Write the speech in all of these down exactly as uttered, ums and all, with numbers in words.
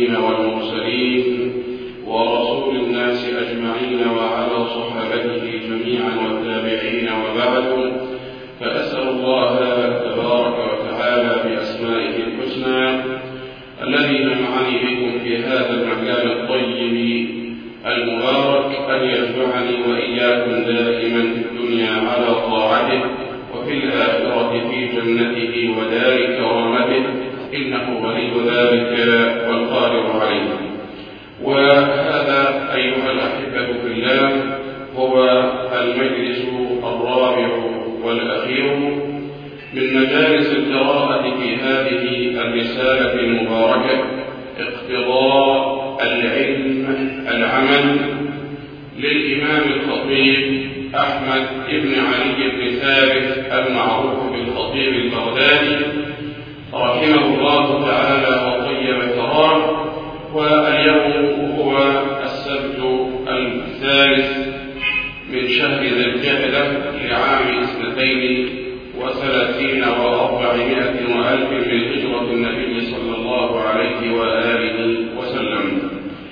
النبيين والمرسلين ورسول الناس أجمعين وعلى صحابته جميعا والتابعين وبعد، فأسأل الله تبارك وتعالى بأسمائه الحسنى الذي جمعني بكم في هذا المكان الطيب المبارك أن يجمعني وإياكم دائما في الدنيا على طاعته وفي الآخرة في جنته ودار كرامته، إنه ولي ذلك والقادر عليه. وهذا أيها الأحبة في الله هو المجلس الرابع والأخير من مجالس القراءة في هذه الرسالة المباركة، اقتضاء العلم العمل، للإمام الخطيب أحمد بن علي بن ثابت المعروف بالخطيب البغدادي رحمه الله تعالى وطيب ثراه. واليوم هو السبت الثالث من شهر ذي القعدة لعام اثنتين وثلاثين وأربعمائة وألف من هجرة النبي صلى الله عليه وآله وسلم.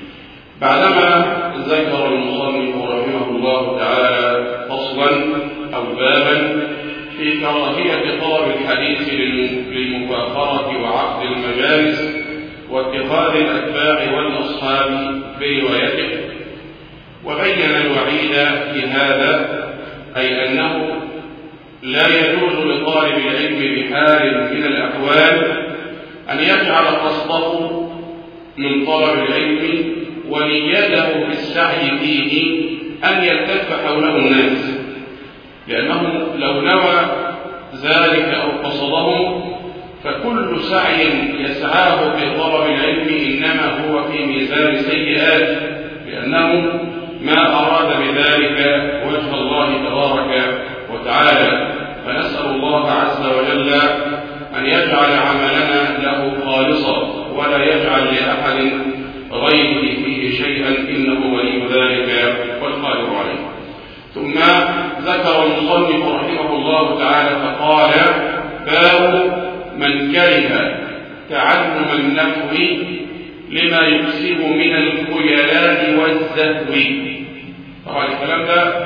بعدما ذكر المصنف رحمه الله تعالى فصلا أو بابا في كراهية طلب الحديث للمفاخرة وعقد المجالس واتخاذ الأتباع والأصحاب بروايته، وبين الوعيد في هذا، أي أنه لا يجوز لطالب العلم بحال من الأحوال أن يجعل قصده من طلب العلم ونيته في السعي فيه أن يلتف حوله الناس، لأنه لو نوى ذلك أو قصده فكل سعي يسعاه في طلب العلم إنما هو في ميزان سيئات، لأنه ما أراد بذلك وجه الله تبارك وتعالى. فنسأل الله عز وجل أن يجعل عملنا له خالصا ولا يجعل لأحد غيره فيه شيئا، إنه ولي ذلك والقادر عليه. ثم ذكر المصنف رحمه الله تعالى فقال: باب من كره تعلم النحو لما يكسب من الخيلاء والزهو. طبعا الكلام ده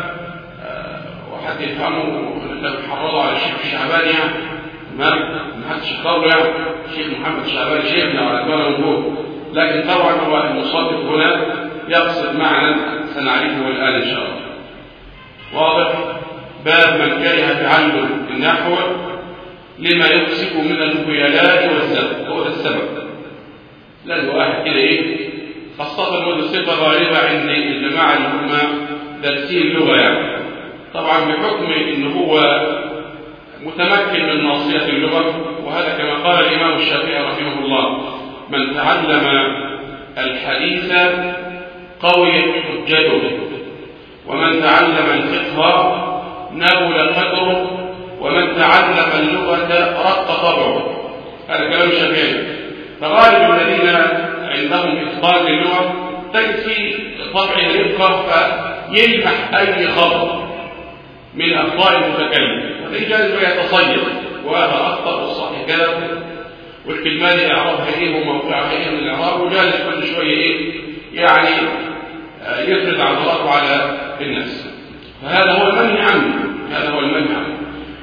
وحد يفهمه لو حرضه على الشيخ الشعباني يعني تمام، ما حدش يختاره يعني الشيخ محمد الشعباني شيخنا على كلام موجود، لكن طبعا هو المصنف هنا يقصد معنى سنعرفه الآن إن شاء الله. واضح؟ باب من كره تعلم النحو لما يكسب من الخيلاء والزهو، هو ده السبب. لازم واحد كده ايه، خاصة وده صفة غالبة عند الجماعة اللي هم دارسين اللغة يعني، طبعا بحكم ان هو متمكن من ناصية اللغة، وهذا كما قال الإمام الشافعي رحمه الله: من تعلم الحديث قويت حجته، ومن تعلم الفقه نبل قدره، ومن تعلم اللغة رق طبعه. هذا كلام الشافعي. فغالب الذين عندهم إتقان للغة تجد في طبعه رقة فيلمح أي خطأ من أخطاء المتكلم، وتجد جالس يتصيد وهذا أخطأ والصحيح كذا، والكلمات إعرابها إيه وموقعها إيه من الإعراب، وجالس كل شوية إيه يعني يفرض عضلاته على الناس. فهذا هو المنهي عنه، هذا هو المنهي عنه.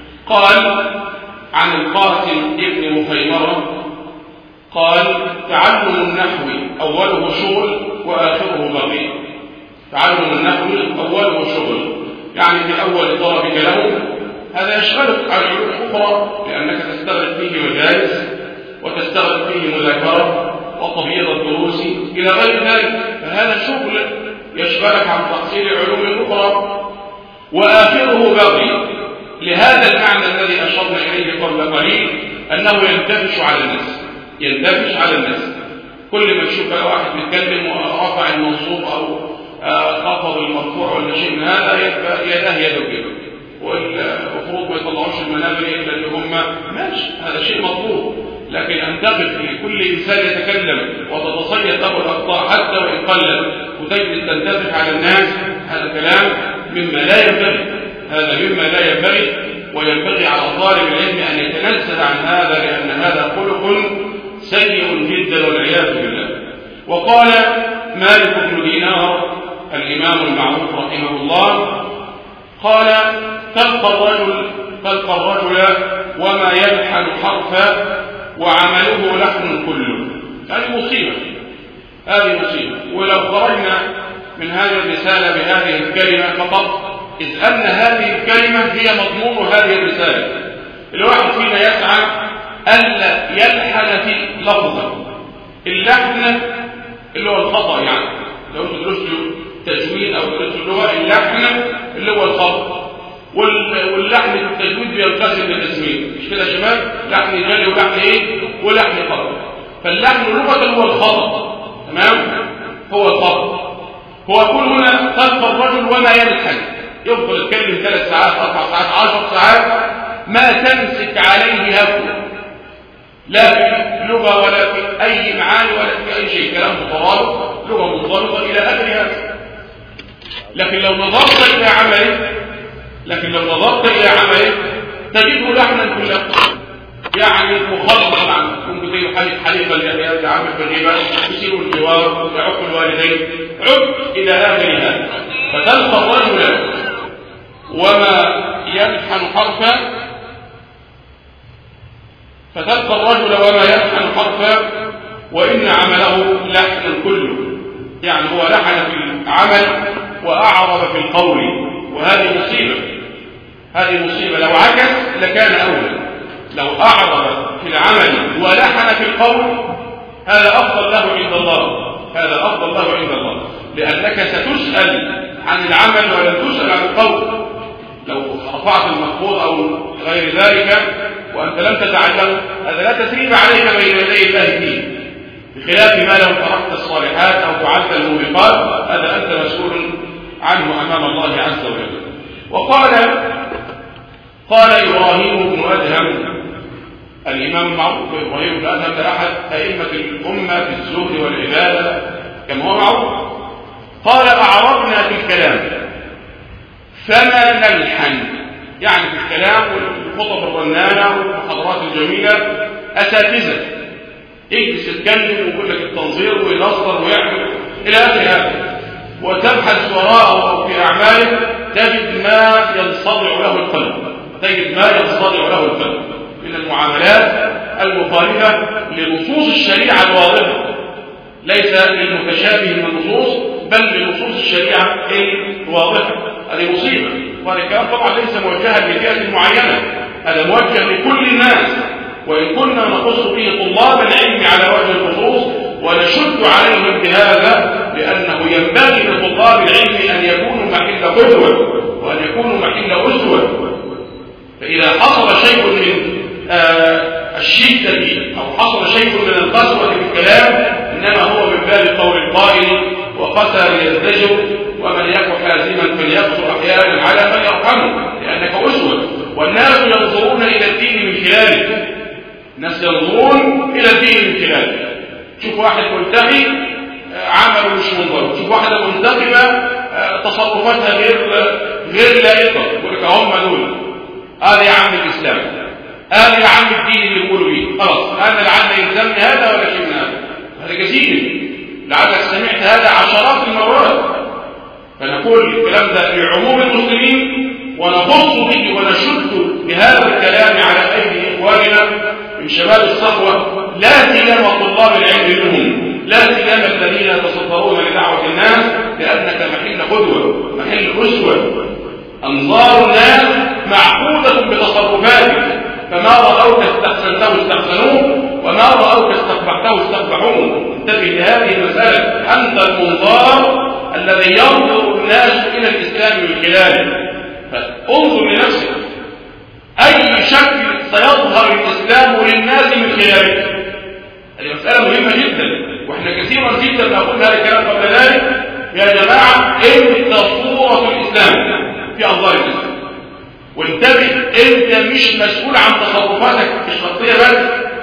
قال عن القاسم ابن مخيمرة قال: تعلم النحو أوله شغل وآخره بغي. تعلم النحو أوله شغل، يعني في أول طلبك له هذا يشغلك عن علوم أخرى، لأنك تستغرق فيه مجالس وتستغرق فيه مذاكرة وتبييض الدروس إلى غير ذلك، فهذا شغل يشغلك عن تحصيل العلوم الأخرى. وآخره بغي، لهذا المعنى الذي أشرنا إليه قبل قليل، أنه يندفش على الناس، يندفش على الناس. كل ما تشوف واحد بيتكلم ورفع المنصوب أو خفض المرفوع ولا شيء من هذا يده يده كده، والمفروض ما يطلعوش المنابر إلا اللي هم ماشي، هذا شيء مطلوب. لكن أن تقف لكل إنسان يتكلم وتتصيد له الأخطاء حتى وإن قلت وتجد تندفع على الناس، هذا كلام مما لا ينبغي، هذا مما لا ينبغي. وينبغي على طالب العلم أن يتنزه عن هذا، لأن هذا خلق سيء جدا والعياذ بالله. وقال مالك بن دينار الإمام المعروف رحمه الله قال تلقى الرجل تلقى الرجل وما يلحن حرفا وعمله لحن كله. هذه مصيبة، هذه مصيبة. ولو خرجنا من هذه الرسالة بهذه الكلمة فقط، إذ أن هذه الكلمة هي مضمون هذه الرسالة. الواحد فينا يسعى ألا يلحن في لفظة. اللحن اللي هو الخطأ، يعني لو تدرسوا تجويد أو تدرسوا اللغة، اللحن اللي هو الخطأ، واللحن في التجويد بينقسم لقسمين، مش كده يا شباب؟ لحن جلي ولحن ايه؟ ولحن خطأ. فاللحن لغة هو الخطأ، تمام؟ هو الخطأ. هو يقول هنا تلقى الرجل وما يلحن، يفضل يتكلم ثلاث ساعات أربع ساعات عشر ساعات ما تمسك عليه هفوة، لا في لغة ولا في أي معاني ولا في أي شيء، كلام مترابط، لغة منضبطة إلى آخر هذا. لكن لو نظرت إلى عمله لكن لو نظرت إلى عمله تجده لحنا كله، يعني مخلط عنه، ممكن زي حليف حليفا يعمل بالربا، يسير الجوار، يعق الوالدين، عد إلى آخر هذا. فتلقى الرجل وما يلحن حرفا فتلقى الرجل وما يلحن حرفا وإن عمله لحن كله، يعني هو لحن في العمل وأعرض في القول، وهذه مصيبة. هذه مصيبة. لو عكس لكان أولى. لو أعرض في العمل ولحن في القول هذا أفضل له عند الله، هذا أفضل له عند الله، لأنك ستسأل عن العمل ولن تسأل عن القول. لو رفعت المخفوض أو غير ذلك وأنت لم تتعلم، هذا لا تثريب عليك بين يدي الله فيه، بخلاف ما لو تركت الصالحات أو فعلت الموبقات، هذا أنت مسؤول عنه أمام الله عز وجل. وقال قال إبراهيم بن أدهم، الإمام المعروف إبراهيم بن أدهم ده أحد أئمة الأمة في الزهد والعبادة كما هو معروف. قال أعرضنا في الكلام فما نلحن، يعني في الكلام والخطب الرنانة والمحاضرات الجميلة أساتذة، اجلس تتكلم ويقول لك التنظير وينصر ويعمل إلى آخر هذا، وتبحث وراءه أو في أعماله تجد ما ينصدع له القلب، تجد ما ينصدع له القلب من المعاملات المخالفة لنصوص الشريعة الواضحة، ليس للمتشابه من النصوص بل لنصوص الشريعة الواضحة. هذه مصيبة. وهذا الكلام طبعا ليس موجها لفئة معينة، هذا موجه لكل الناس، وإن كنا نخص به طلاب العلم على وجه الخصوص ونشد عليهم بهذا، لأنه ينبغي لطلاب العلم أن يكونوا محل قدوة وأن يكونوا محل أسوة. فإذا حصل شيء من آه الشدة أو حصل شيء من القسوة في الكلام إنما هو من باب قول القائل وقسى يزدجر ومن يك حازما فليقصر أحيانا على من يرحمه، لأنك أسوة. والناس ينظرون إلى الدين من خلالك، الناس ينظرون إلى الدين من خلالك. شوف واحد ملتقي عمله مش منضبط، شوف واحدة منتقبة تصرفاتها غير غير لائقة، يقول لك هم دول، هذا يا عم الإسلام، هذا يا عم الدين اللي يقولوا بيه، خلاص أنا لعل يلزمني هذا ولا شيء من هذا. هذا كثير، لعلك سمعت هذا عشرات المرات. فنقول الكلام ده لعموم المسلمين ونخص به ونشد بهذا الكلام على أيدي إخواننا من شباب الصحوة، لا سيما طلاب العلم منهم، لا سيما الذين يتصدرون لدعوة الناس، لأنك محل قدوة، محل أسوة. أنظار الناس معقودة بتصرفاتك، فما رأوك استحسنته استحسنوه وما رأوك استقبحته استقبحوه. انتبه لهذه المسألة، أنت المنظار الذي ينظر الناس إلى الإسلام من خلاله، فانظر لنفسك أي شكل سيظهر الإسلام للناس من خلالك. هذه مسألة مهمة جدا، وإحنا كثيرا جدا نقول هذا الكلام قبل ذلك، يا جماعة انت صورة الإسلام في أنظار الإسلام، وانتبه انت مش مسؤول عن تصرفاتك الشخصية بس،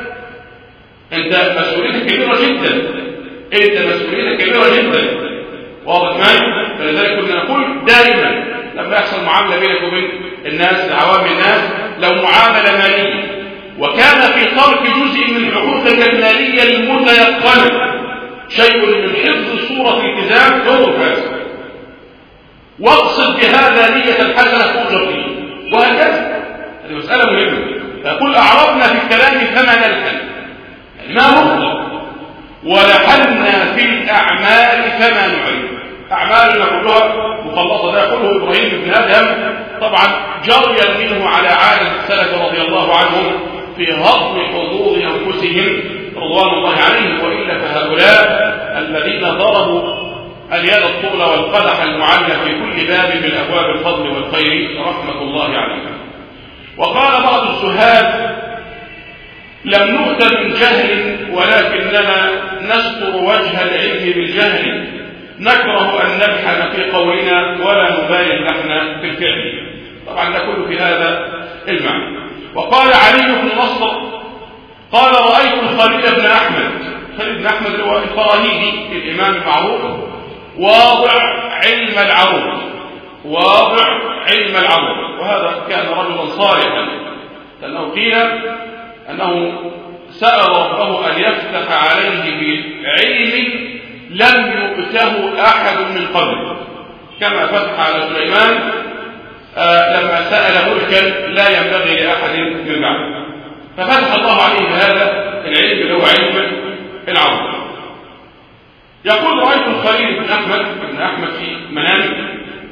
انت مسؤوليتك كبيرة جدا، انت مسؤوليتك كبيرة جدا، واضح معي؟ فلذلك كنا نقول دائما لما يحصل معاملة بينك وبين الناس عوام الناس، لو معاملة مالية وكان في ترك جزء من حقوقك المالية المتيقنة شيء من حفظ صورة الالتزام يضر هذا، واقصد بهذا نية الحسنة تؤجر فيه، وهكذا. هذه مسألة مهمة. فقل أعرضنا في الكلام فما نلحن، يعني ما نطلق، ولحنا في الأعمال فما نعرف. أعمالنا كلها مخلصة. ده يقوله إبراهيم بن آدم طبعا جريا منه على عادة السلف رضي الله عنهم في هضم حظوظ أنفسهم رضوان الله عليهم. وإلا فهؤلاء الذين ضربوا اليد الطول والقدح المعلى في كل باب من أبواب الفضل والخير رحمة الله عليهم. وقال بعض الزهاد: لم نؤت من جهل ولكننا نستر وجه العلم بالجهل، نكره أن نلحن في قولنا ولا نبالغ نحن في الفعل. طبعا نقول في هذا المعنى. وقال علي بن نصر قال: رأيت الخليل بن أحمد، خليل بن أحمد هو الفراهيدي الإمام المعروف، واضع علم العروض، واضع علم العروض، وهذا كان رجلا صالحا، لأنه قيل أنه سأل ربه أن يفتح عليه بعلم لم يؤته أحد من قبل، كما فتح على سليمان آه لما سأل ملكا لا ينبغي لأحد من بعده، ففتح الله عليه بهذا العلم اللي هو علم العروض. يقول: رأيت الخليل بن أحمد بن أحمد في منامي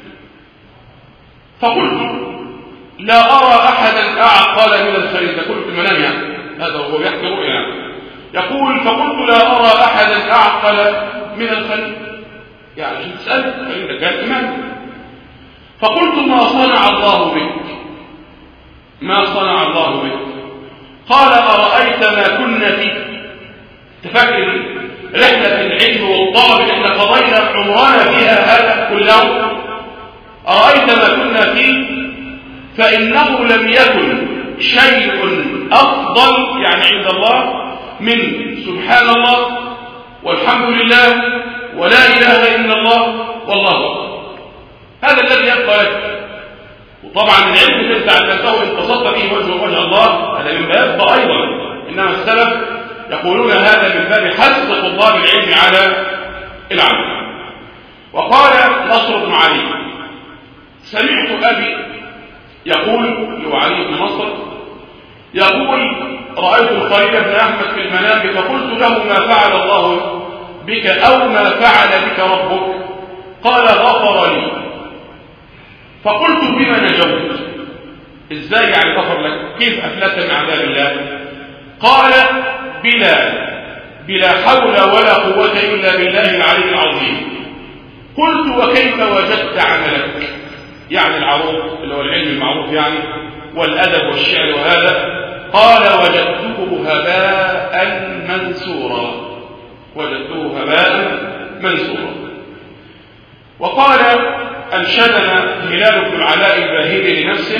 فقلت: لا أرى أحدا أعقل من الخليل. يقول في المنام يعني، هذا هو يحكي رؤيا يعني. يقول: فقلت: لا أرى أحدا أعقل من الخليل. يعني عشان تسأل الخليل ده كان إمام. فقلت: ما صنع الله بك؟ ما صنع الله بك؟ قال: أرأيت ما كنا فيه؟ تفكر رحلة العلم والطلب اللي احنا قضينا عمرنا فيها هذا كله، أرأيت ما كنا فيه؟ فإنه لم يكن شيء أفضل يعني عند الله من سبحان الله والحمد لله ولا إله إلا الله والله أكبر. هذا الذي يبقى لك. وطبعا العلم الذي تعلمته إن قصدت به وجه وجه الله هذا من باب أيضا، إنما السلف يقولون هذا من باب حث طلاب العلم على العمل. وقال نصر بن علي: سمعت أبي يقول، له علي بن نصر يقول: رأيت الخليل بن أحمد في المنام فقلت له: ما فعل الله بك أو ما فعل بك ربك؟ قال: غفر لي. فقلت: بما نجوت؟ ازاي يعني غفر لك؟ كيف أفلت من عذاب الله؟ قال: بلا بلا حول ولا قوة إلا بالله العلي العظيم. قلت: وكيف وجدت عملك؟ يعني العروض اللي هو العلم المعروف يعني والأدب والشعر وهذا. قال: وجدته هباء منثورا، وجدته هباء منثورا. وقال: أنشدنا هلال بن العلاء الباهلي لنفسه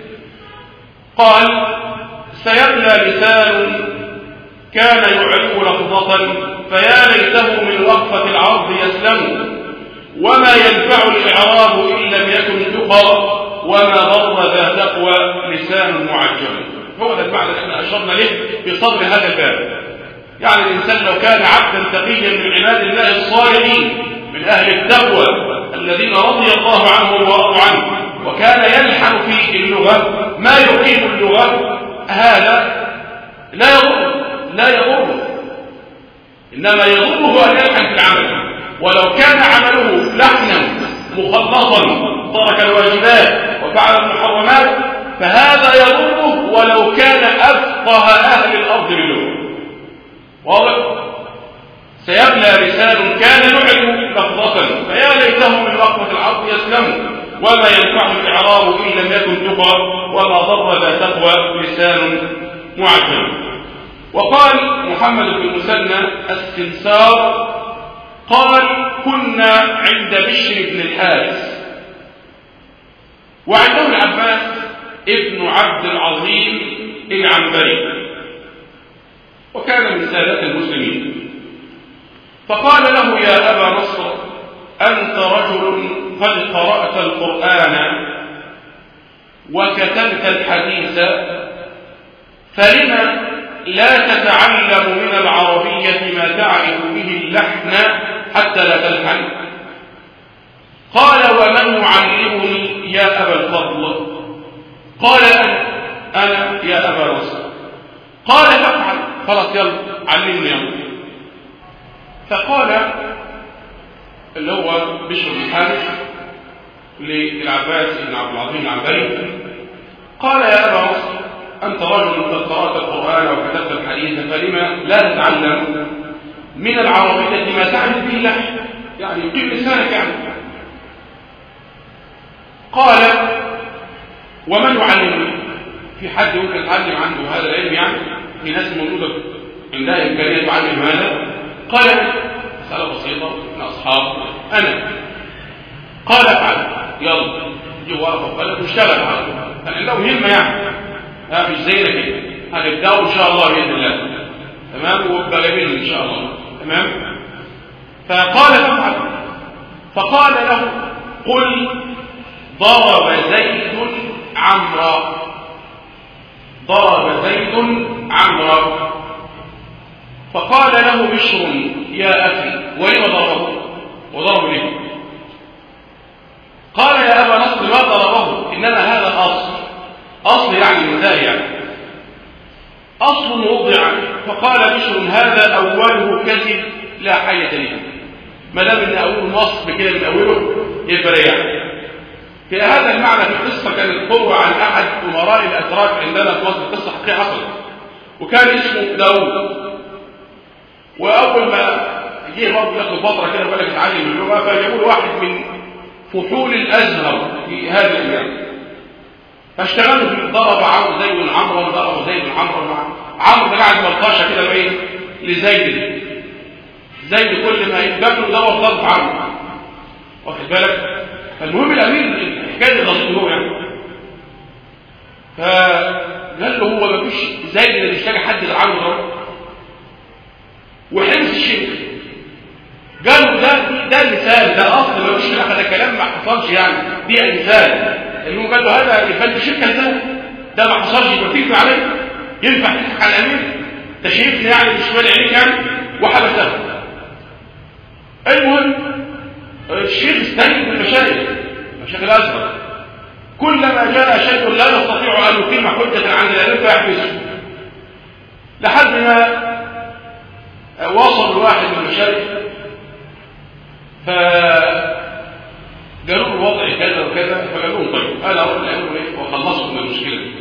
قال: سيبلى لسان كان يعرف لفظة فيا ليته من وقفة العرض يسلم، وما ينفع الإعراب إن لم يكن تقى، وما ضر ذا تقوى لسان معجم. هو ده المعنى اللي احنا أشرنا له في صدر هذا الباب. يعني الإنسان لو كان عبدا تقيا من عباد الله الصالحين من أهل التقوى الذين رضي الله عنهم ورضوا عنه، وكان يلحن في اللغة ما يقيم اللغة، هذا لا يضر لا يضر إنما يضره أن يلحن في العمل. ولو كان عمله لحنا مخلصا ترك الواجبات وفعل المحرمات فهذا يضره ولو كان أفقه أهل الأرض باللغة. واضح؟ سيبلى لسان كان يعلم لفظة فيا ليته من وقفة العرض يسلم، وما ينفع الإعراب إن لم يكن تقى، وما ضر ذا تقوى لسان معجم. وقال محمد بن المثنى السنسار قال: كنا عند بشر بن الحارث وعنده العباس ابن عبد العظيم العنبري، وكان من سادات المسلمين. فقال له: يا أبا نصر، أنت رجل قد قرأت القرآن وكتبت الحديث، فلما لا تتعلم من العربية ما تعلم تعرف به اللحن حتى لا تلحن؟ قال ومن يعلمني يا أبا الفضل؟ قال أنا أنا يا أبا نصر. قال فافعل، خلاص يلا علمني يلا. فقال اللي هو بشر بن الحارث للعباس بن عبد العظيم العنبري قال يا أبا نصر أنت رجل قد قرأت القرآن وكتبت الحديث فلما لا تتعلم من العربية ما تعرف به اللحن، يعني يقيم لسانك يعني. قال ومن يعلمني؟ في حد يمكن يتعلم عنده هذا العلم؟ يعني في ناس موجودة عندها إمكانية تعلم هذا؟ قال مسألة بسيطة من أصحاب أنا. قال افعل يلا جي ورقة وقلم واشتغل على كان عنده همة يعني، ها مش زينا كده، هنبدأ إن شاء الله بإذن الله تمام وابقى جميل إن شاء الله تمام. فقال فافعل، فقال له قل ضرب زيد عمرا، ضرب زيد عمرا. فقال له بشر يا أخي ولم ضربه؟ وضرب ليه؟ قال يا أبا نصر ما ضربه، إنما هذا أصل، أصل يعني مثال يعني أصل وضع. فقال بشر هذا أوله كذب لا حية له، ما دام إن أول نصب كده من أوله يبقى يعني. في هذا المعنى في القصة كانت قوة عن أحد أمراء الأتراك عندنا في مصر، قصة حقيقية حصلت، وكان اسمه داوود. وأول ما جه برضه ياخد فترة كده وقال لك اتعلم اللغة، فجابوا له واحد من فحول الأزهر في هذا الأيام، فاشتغلوا في ضرب عمرو زيد عمرو ضرب زيد عمرو. عمرو ده قاعد ملطشه كده بايه لزيد، زيد كل ما يتبادلوا دور ضرب عمرو، واخد بالك؟ فالمهم الامير الحكايه غلطته هو يعني، فقال له هو ما فيش زيد اللي بيشتغل حد لعمرو ده، وحمص الشيخ قال له ده ده مثال، ده اصل ما فيش ده كلام ما حصلش يعني، دي مثال. انه قال له هذا يفند الشركه ده ده ما حصلش، يبقى تكفي عليه، ينفع تضحك على الامير؟ ده شايفني يعني مش مالي عليك يعني، وحبسه. المهم الشيخ استنجد بالمشايخ، مشايخ الازهر، كلما جاء شيء لا يستطيع ان يقيم حجه عند الامير فيحبسه، لحد ما وصل واحد من المشايخ ف قالوا له الوضع كذا وكذا، فقالوا لهم طيب انا اروح للامير ايه وخلصوا من المشكله دي.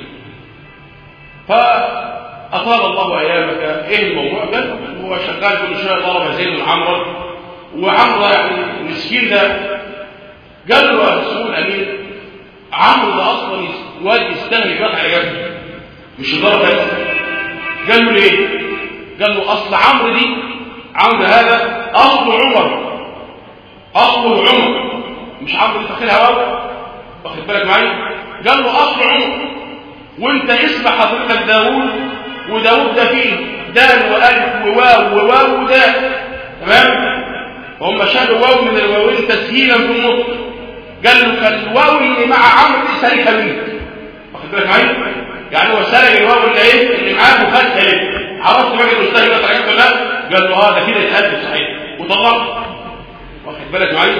فاطال الله ايامك، ايه الموضوع؟ قال هو شغال كل شويه ضرب زيد عمرو، وعمرو يعني مسكين ده. قال له يا رسول الامير عمرو ده اصلا واد يستاهل يقطع على جنبه مش ضرب بس. قال له ليه؟ قال له اصل عمرو دي عمرو هذا اصله عمر، اصله عمر مش عمرو اللي فاكرها واو، واخد بالك معايا؟ قال له اصل عمر، وانت اسم حضرتك داوود، وداوود ده فيه دال والف وواو وواو ودال تمام، وهم شالوا واو من الواوين تسهيلا في النطق. قال له فالواو اللي مع عمرو دي سالكه منك، واخد بالك معايا؟ يعني هو سالك الواو اللي ايه اللي معاه وخدها ليه؟ عرفت بقى الاستاذ ده طريقته ولا لا؟ قال له اه ده كده اتهدد صحيح وطلقه، واخد بالك معايا؟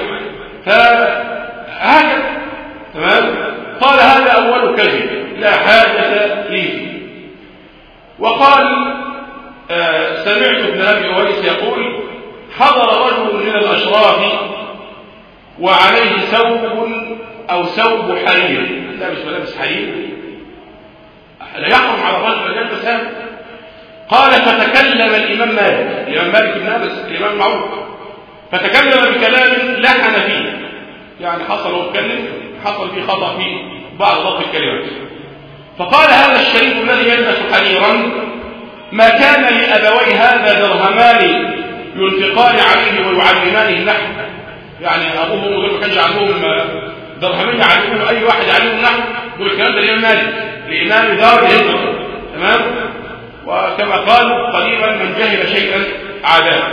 فهكذا تمام. قال هذا اول كذب لا حاجه لي. وقال آه سمعت ابن ابي اويس يقول حضر رجل من الاشراف وعليه ثوب او ثوب حرير، لابس ملابس حرير، لا يحرم على الرجل ان يلبس هذا. قال فتكلم الامام مالك، الامام مالك بن انس الامام معروف، فتكلم بكلام لحن فيه، يعني حصل واتكلم حصل فيه خطأ في بعض ضبط الكلمات. فقال هذا الشريف الذي يلبس حريرا ما كان لأبوي هذا درهمان ينفقان عليه ويعلمانه النحو، يعني أبوهم وأمه ما كانش عندهم درهمين يعلمون أي واحد يعلمهم النحو، دول الكلام ده الإمام مالك لإمام دار الهجرة تمام. وكما قالوا قريبا من جهل شيئا عاداه.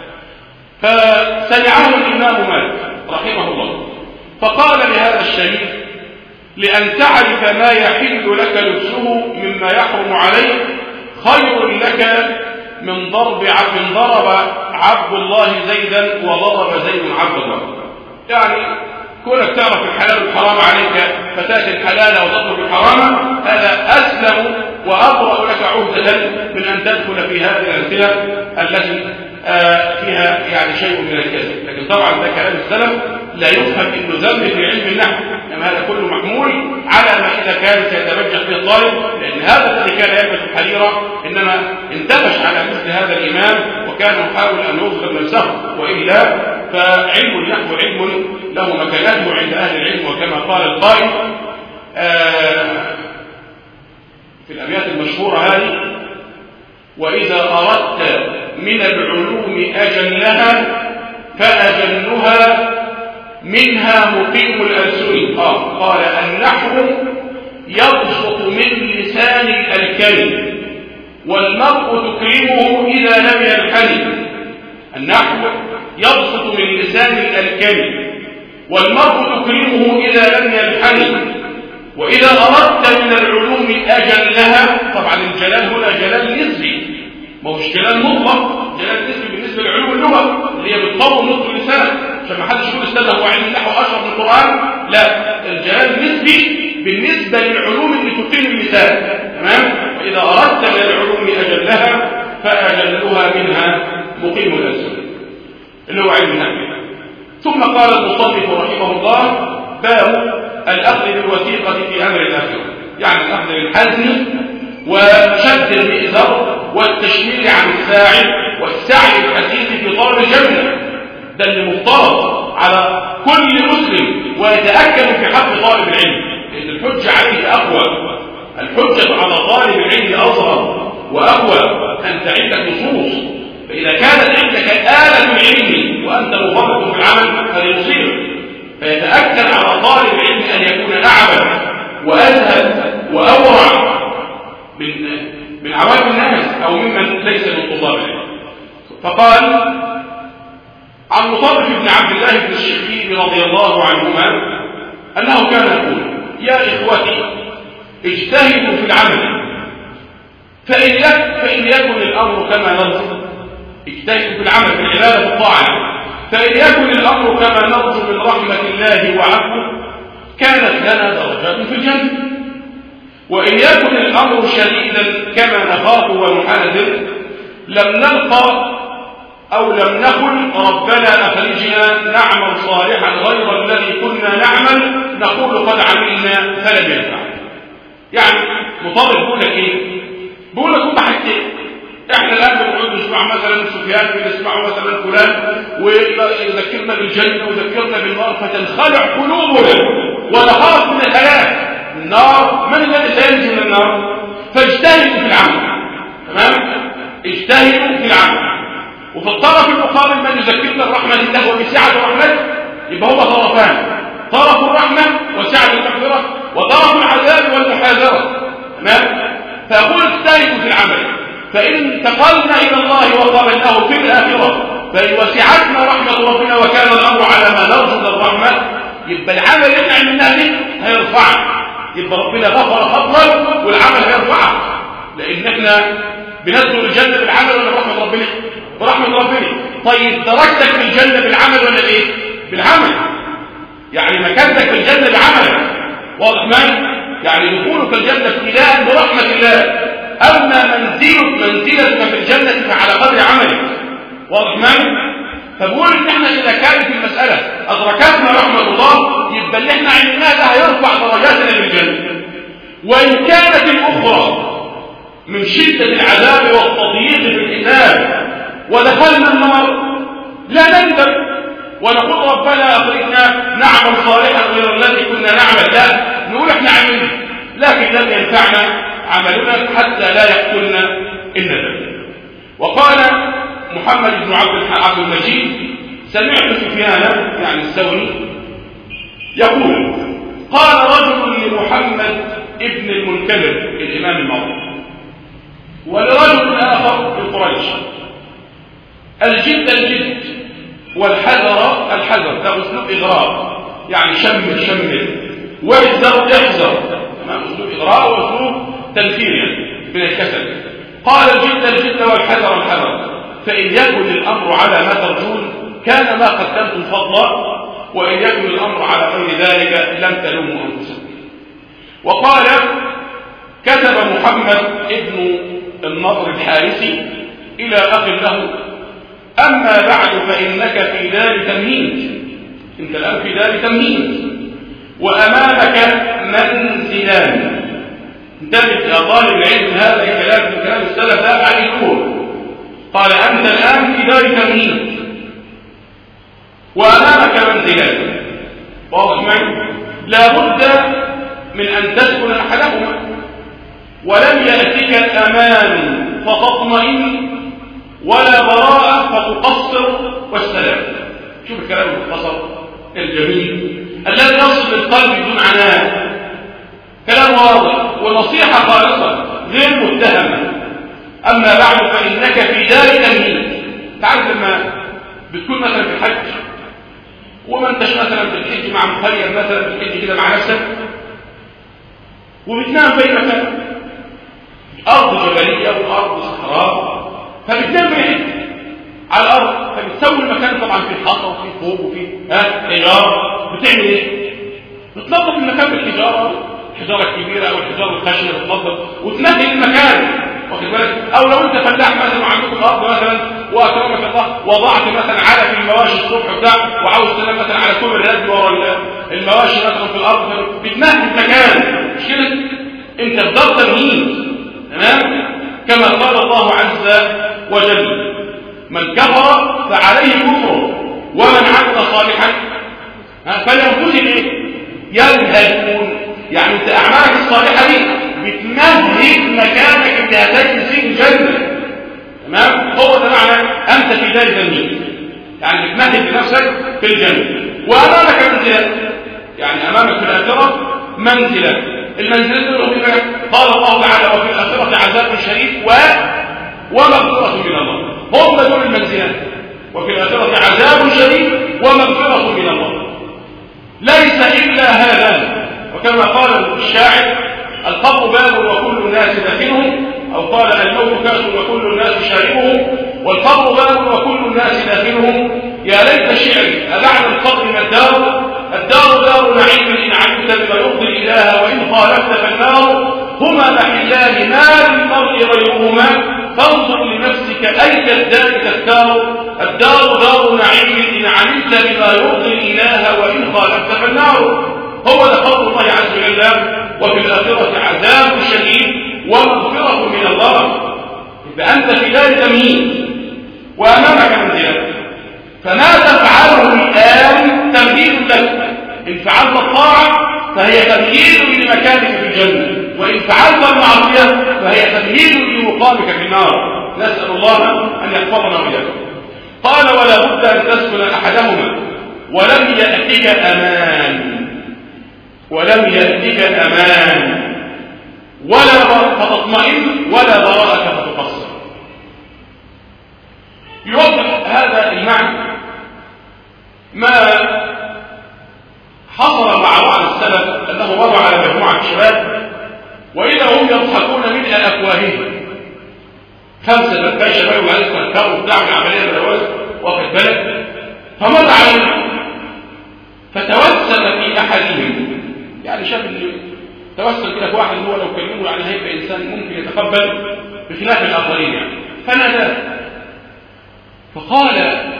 فسمعه الإمام مالك رحمه الله، فقال لهذا الشريف لأن تعرف ما يحل لك لبسه مما يحرم عليك خير لك من ضرب من ضرب عبد الله زيدا وضرب زيد عبد الله. يعني كونك تعرف الحلال والحرام عليك فتاتي الحلال وتترك الحرام، هذا اسلم وابرأ لك عهدة من ان تدخل في هذه الامثله التي فيها يعني شيء من الكذب. لكن طبعا ده كلام السلف لا يفهم انه ذنب في علم النحو، انما هذا كله محمول على ما اذا كان سيتبجح به الطالب، لان هذا الذي كان يلبس الحريره انما انتبش على مثل هذا الامام وكان يحاول ان يظهر نفسه، والا فعلم النحو علم له مكانته عند اهل العلم، وكما قال القائل آه في الابيات المشهوره هذه: واذا اردت من العلوم اجلها فاجلها منها مقيم الألسن. آه قال: النحو يبسط من لسان الكلم والمرء تكرمه إذا لم يلحن. النحو يبسط من لسان الكلم والمرء تكرمه إذا لم يلحن. وإذا أردت من العلوم أجلها، طبعا الجلال هنا جلال نسبي، ما هوش جلال مطلق، جلال نسبي بالنسبة لعلوم اللغة اللي هي بتطور نطق اللسان، عشان ما حدش يقول استنى هو علم النحو اشرف من القران. لا، الجلال نسبي بالنسبه للعلوم اللي تقيم اللسان. تمام. واذا اردت من العلوم اجلها فاجلها منها مقيم الالسن، اللي هو علم النحو. ثم قال المصنف رحمه الله: باب الاخذ بالوثيقه في امر الاخره، يعني الاخذ بالحزم وشد المئزر والتشميل عن الساعي والسعي الحثيث في طلب الجنه. ده اللي مفترض على كل مسلم ويتأكد في حق طالب العلم، لأن الحجة عليه أقوى، الحجة على طالب العلم أظهر وأقوى. أنت عندك نصوص، فإذا كانت عندك آلة العلم وأنت مفرط في العمل فهي مصيبة. فيتأكد على طالب العلم أن يكون أعبد وأزهد وأورع من من عوام الناس أو ممن ليس من طلاب العلم. فقال عن مطرف بن عبد الله بن الشخير رضي الله عنهما أنه كان يقول: يا إخوتي اجتهدوا في العمل فإن, فإن يكن الأمر كما نرجو. اجتهدوا في العمل في العبادة والطاعة، فإن يكن الأمر كما نرجو من رحمة الله وعفوه كانت لنا درجات في الجنة، وإن يكن الأمر شديدا كما نخاف ونحاذر لم نلقى أو لم نقل ربنا أخرجنا نعمل صالحا غير الذي كنا نعمل نقول قد عملنا فلم ينفع. يعني مطالب بيقول لك إيه؟ بيقول لك هم حاجتين. إحنا الآن بنقعد نسمع مثلا سفيان، بنسمع مثلا فلان ويذكرنا بالجنة ويذكرنا بالنار فتنخلع قلوبنا ونخاف من الهلاك. النار، من الذي سينجو من النار؟ فاجتهدوا في العمل. تمام؟ اجتهدوا في العمل. وفي الطرف المقابل من يذكرنا الرحمة الله وبسعة رحمته، يبقى هو طرفان: طرف الرحمة وسعة المغفرة، وطرف العذاب والمحاذرة. تمام؟ فأقول اجتهدوا في العمل، فإن انتقلنا إلى الله وقابلناه في الآخرة فإن وسعتنا رحمة ربنا وكان الأمر على ما نرجو من الرحمة، يبقى العمل اللي احنا عملناه دي هيرفعنا، يبقى ربنا غفر فضلا والعمل هيرفعه، لأن احنا بندخل الجنة بالعمل ولا برحمة ربنا؟ برحمة ربنا. طيب درجتك في الجنة بالعمل ولا ايه؟ بالعمل. يعني مكانتك في الجنة بعملك. واضح معي؟ يعني دخولك الجنة ابتداء برحمة الله، أما منزلك منزلتك في الجنة فعلى قدر عملك. واضح معي؟ فبقول ان احنا اذا كانت المسألة ادركتنا رحمة الله يبقى اللي احنا عملناه ده هيرفع درجاتنا في الجنة. وان كانت الاخرى من شدة العذاب والتضييق في الحساب ودخلنا النار لا نندم ونقول ربنا اخرجنا نعمل صالحا غير الذي كنا نعمل، لا نقول احنا عملنا لكن لم ينفعنا عملنا حتى لا يقتلنا الندم. وقال محمد بن عبد المجيد: سمعت سفيان يعني الثوري يقول: قال رجل لمحمد ابن المنكدر الامام المعروف ولرجل اخر في قريش: الجد الجد والحذر الحذر. ده اسلوب اغراء، يعني شمل شمل، واحذر احذر. تمام؟ اسلوب اغراء واسلوب تنفير يعني من الكسل. قال الجد الجد والحذر الحذر، فإن يكن الأمر على ما ترجون كان ما قدمتم فضلا، وإن يكن الأمر على غير ذلك لم تلوموا أنفسكم. وقال كتب محمد ابن النضر الحارثي إلى أخ له: أما بعد فإنك في دار تمهيد، أنت الآن في دار تمهيد، وأمامك منزلان. انتبه يا طالب العلم، هذا الكلام من كلام السلف لا عليكم. قال: أنت الآن في دار تمهيد وأمامك منزلان. واضح معي؟ لا بد من أن تسكن أحدهما، ولم يأتك الأمان فتطمئن ولا براءة فتقصر والسلام. شوف الكلام المختصر الجميل الذي يصل للقلب بدون عناء، كلام واضح ونصيحة خالصة غير متهمة. أما بعد فإنك في دار تمهيد. تعرف لما بتكون مثلا في الحج وما انتش مثلا بتحج مع مخيم، مثلا بتحج كده مع نفسك وبتنام في مكان، أرض جبلية وأرض صحراء، فبتنام في على الأرض، فبتسوي المكان طبعا في حصى وفي فوق وفي ها حجارة. بتعمل إيه؟ بتنظف المكان بالحجارة، الحجارة الكبيرة أو الحجارة الخشنة بتنظف وتنهي المكان، واخد بالك؟ أو لو أنت فلاح مثلا وعندكم أرض مثلا وأكرمك الله وضعت مثلا على في المواشي الصبح بتاع وعاوز تنام مثلا على كل الرد ورا المواشي مثلا في الأرض، بتنهي المكان، مش كده؟ أنت في دار تمهيد، تمام؟ كما قال الله عز وجل: من كفر فعليه كفره ومن عمل صالحا فلينفذ ايه؟ ينهجون. يعني انت اعمالك الصالحه دي بتمهد مكانك اللي هتجلس فيه الجنه، تمام؟ هو ده معنى انت في دار تمهيد، يعني بتمهد لنفسك في الجنه. وامامك منزلات، يعني امامك في الاخره منزلات. المنزلات دول قال الله تعالى: وفي الاخره عذاب شديد و ومغفره من الله. هم دول المنزلات، وفي الآخرة عذاب شديد ومغفرة من الله. ليس إلا هذا، وكما قال الشاعر: القبر باب وكل الناس داخله، أو قال: الموت كأس وكل الناس شاربه، والقبر باب وكل الناس داخله. يا ليت شعري أبعد القبر ما الدار، الدار دار نعيم إن علمت بما يرضي الإله، وإن خالفت فالنار. هما محلان ما للمرء غيرهما، فانظر لنفسك أي الدار تختار. الدار دار نعيم إن علمت بما يرضي الإله، وإن خالفت فالنار. هو ده قول الله عز وجل: وفي الآخرة عذاب شديد ومغفرة من الله. إذا أنت في دار تمهيد وأمامك منزلات، فما تفعله الآن تمهيد لك. إن فعلت الطاعة فهي تمهيد لمكانك في الجنة، وإن فعلت المعصية فهي تمهيد لمقامك في النار. نسأل الله أن يحفظنا وإياكم. قال: ولا بد أن تسكن أحدهما ولم يأتك أمان، ولم يأتك أمان ولا فتطمئن ولا براءة فتقصر. يوضح هذا المعنى ما حصل مع بعض السلف، أنه مر على مجموعة شباب وإذا هم يضحكون من أفواههم، خمسة بكاء شباب وعليه تذكروا وبتاعوا عملية الجواز، واخد بالك؟ فمر عليهم فتوسم في أحدهم، يعني شاف اللي توسم كده في واحد هو لو كلمه يعني هيبقى إنسان ممكن يتقبل بخلاف الآخرين يعني، فناداه فقال: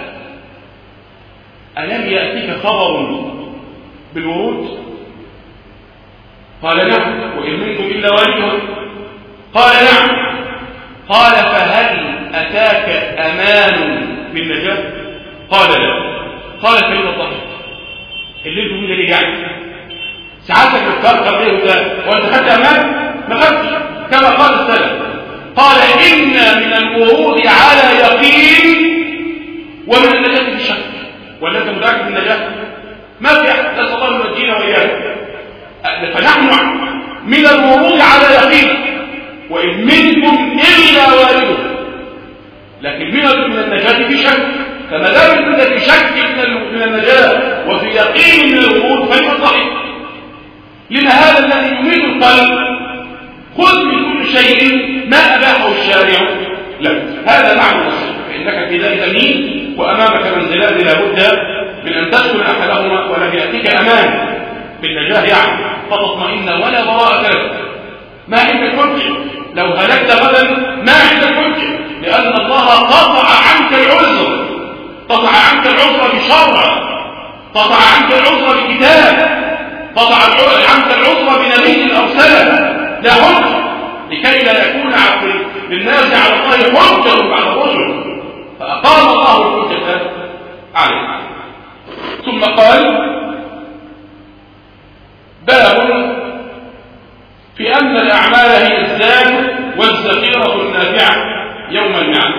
ألم يأتيك خبر بالورود؟ قال: نعم. وإن منكم إلا واردها؟ قال: نعم. قال: فهل أتاك أمان بالنجاة؟ قال: لا. قال: فإن الضحك اللي انتم اللي يعني ساعتك بتفكر ليه وده وانت خدت أمان؟ ما خدتش، كما قال السلف. قال: إن من الورود على يقين ومن النجاة في شك. ولا انت متأكد من النجاة؟ ما في أحد، نسأل الله أن ينجينا وإياكم. فنحن من الورود على يقين، وإن منكم إلا وارده، لكن من النجاة في شك. فما دام انت في شك من النجاة وفي يقين من الورود فلما ضحك؟ لما هذا الذي يميت القلب خذ من كل شيء ما أباحه الشارع. لا، هذا معنى النصيحة. فإنك في ذلك أمين، وأمامك منزلان لابد من أن تسكن أحدهما ولم يأتيك أمان بالنجاة يعني فتطمئن ولا براءة لك. ما عندك حجة، لو هلكت غدا ما عندك حجة، لأن الله قطع عنك العذر، قطع عنك العذر بشرع، قطع عنك العذر بكتاب، قطع عنك العذر بنبي أرسله. لا حجة، لكي لا يكون للناس على الله حجة بعد الرسل، فأقام الله الحجة عليه. ثم قال: باب في أن الأعمال هي الزاد والذخيرة النافعة يوم الميعاد.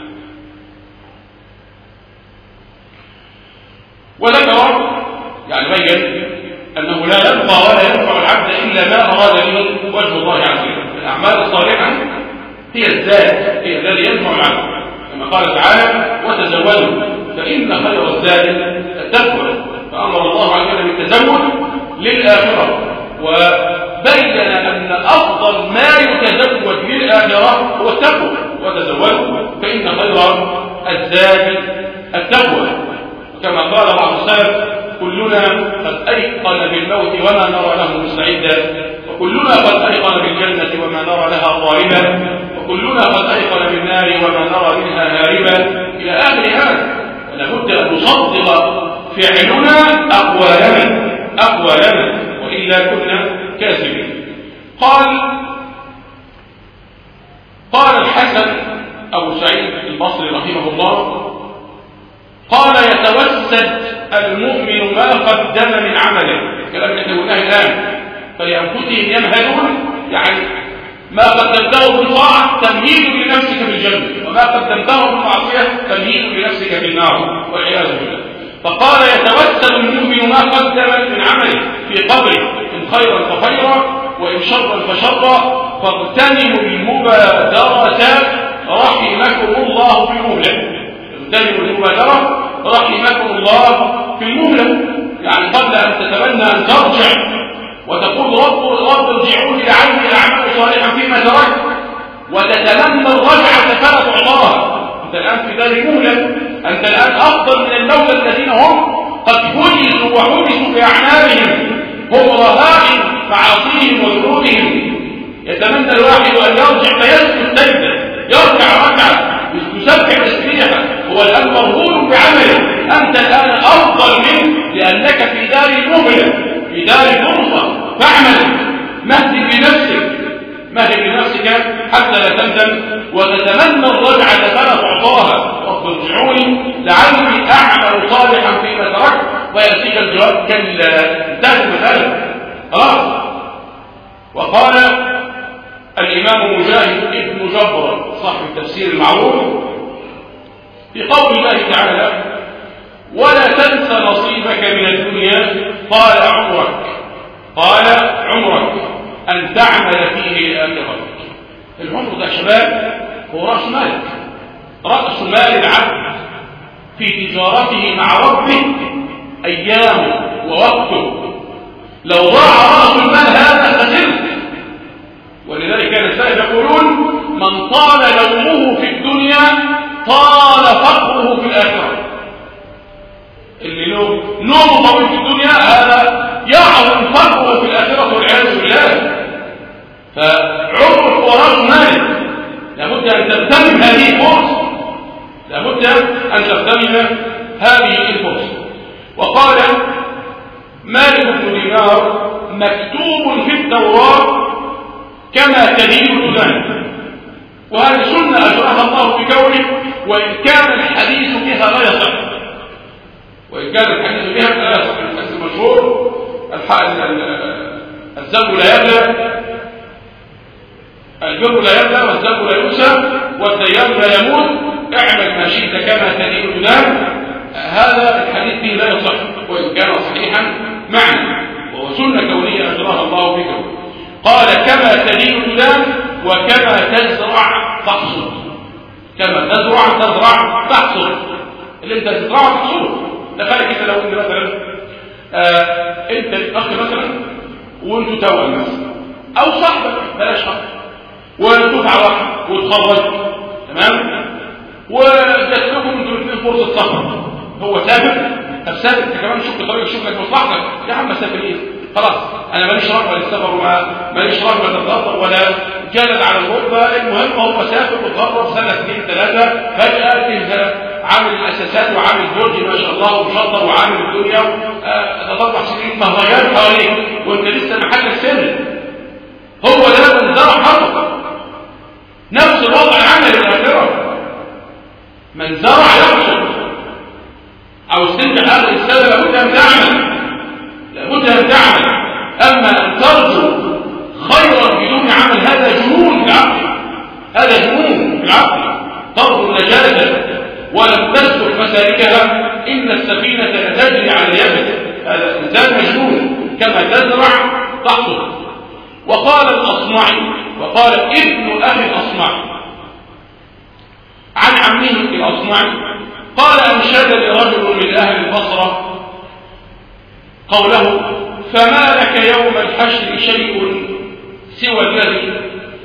وذكر يعني بين أنه لا يبقى ولا ينفع العبد إلا ما أراد به وجه الله عز وجل. الأعمال الصالحة هي الزاد، هي الذي ينفع العبد، كما قال تعالى: وتزودوا فإن خير الزاد التقوى. فأمر الله عز وجل بالتزود للآخرة، وبين أن أفضل ما يتزود للآخرة هو التقوى. وتزودوا فإن خير الزاد التقوى. كما قال بعض السلف: كلنا قد أيقن بالموت وما نرى له مستعدا، وكلنا قد أيقن بالجنة وما نرى لها طالبا، وكلنا قد أيقن بالنار وما نرى منها هاربا، إلى آخر هذا. فلابد أن نصدق فعلنا أقوالنا أقوالنا وإلا كنا كاذبين. قال قال الحسن أبو سعيد البصري رحمه الله: قال: يتوسد المؤمن ما قدم من عمله. الكلام اللي احنا قلناه الآن: فلأنفسهم يمهدون، يعني ما قدمته بالطاعة تمهيد لنفسك بالجنة، وما قدمته بالمعصية تمهيد لنفسك بالنار والعياذ بالله. فقال: يتوسد المؤمن ما قدم من عمله في قبره، إن خيرا فخيرا وإن شرا فشرا، فاغتنموا المبادرة رحمكم الله في المهلة. اغتنموا المبادرة رحمكم الله في المهلة، يعني قبل أن تتمنى أن ترجع وتقول: رب رب ارجعوني لعلي أعمل صالحا فيما تركت، وتتمنى الرجعة فلا تعطاها. أنت الآن في دار المهلة، أنت الآن أفضل من الموتى الذين هم قد حجزوا وحبسوا في أعمالهم، هم رهائن معاصيهم وذنوبهم. يتمنى الواحد أن يرجع فيسجد سجدة، يرجع ركعة، يسبح تسبيحا، هو الآن مرهون بعمله. أنت الآن أفضل منه لأنك في دار المهلة، في دار الفرصة، فاعمل، مهد بنفسك، مهد بنفسك حتى لا تندم وتتمنى الرجعة فلا تعطاها. رب ارجعوني لعلي أعمل صالحا فيما تركت، ويأتيك الجواب: كلا، انتهت المسألة خلاص. وقال الإمام مجاهد ابن جبر صاحب التفسير المعروف في قول الله تعالى: ولا تنس نصيبك من الدنيا قال عمرك قال عمرك أن تعمل فيه لآخرتك. العمر ده شباب هو رأس مالك، رأس مال العبد في تجارته مع ربه أيامه ووقته. لو ضاع رأس المال هذا خسرت. ولذلك كان السلف يقولون: من طال نومه في الدنيا طال فقره في الآخرة. اللي له نومه طويل في الدنيا هذا يعظم فقره في الآخرة والعياذ بالله. فعمرك هو رأس مالك، لابد أن تغتنم هذه الفرصة، لابد أن تغتنم هذه الفرصة. وقال مالك بن دينار: مكتوب في التوراة كما تدين تدان. وهذه سنة أجراها الله بكونه، وإن كان الحديث بها لا يصح، وإن كان الحديث بها لا يصح. الحديث المشهور: الذنب لا يبلى، البر لا يبلى، والذنب لا ينسى، والديان لا يموت، اعمل ما شئت كما تدين تدان. هذا الحديث به لا يصح، وإن كان صحيحا معنى، وهو سنة كونية أجراها الله بكونه. قال: كما تدين تدان، وكما تزرع تحصد. كما تزرع تزرع تحصد، اللي انت تزرعه تحصده. تخيل كده لو انت مثلا آه انت الاخ مثلا وانتوا توأم مثلا، او صاحبك بلاش صاحبك، ودفعه واحده وتخرج تمام، وجات لكم انتوا الاثنين فرصه سفر، هو سافر، طب سافر انت كمان شوف طريق شوف لك مصلحتك، يا عم سافر ايه؟ خلاص انا ماليش رغبه للسفر وماليش رغبه للسفر ولا جلد على الغربه، المهم هو سافر وتغرب سنه اثنين ثلاثه، فجاه تنزل عامل الاساسات وعامل برج ما شاء الله ومشطر وعامل الدنيا ثلاث اربع سنين مهرجان حواليك وانت لسه محلك سر. هو ده من زرع حصل نفس الوضع عمل الاخره، من زرع يحصل او استنجح هذا السنه لابد ان تعمل، لابد ان تعمل. اما ان ترجو خيرا بدون عمل هذا جنون في العقل، هذا جنون في العقل. ترجو النجاه ولم تسلك مسالكها ان السفينه لتجري على اليابس، هذا انسان مجنون. كما تزرع تحصد. وقال الاصمعي، وقال ابن اخي الاصمعي عن عمه الاصمعي قال انشد لي رجل من اهل البصره قوله: فما لك يوم الحشر شيء سوى الذي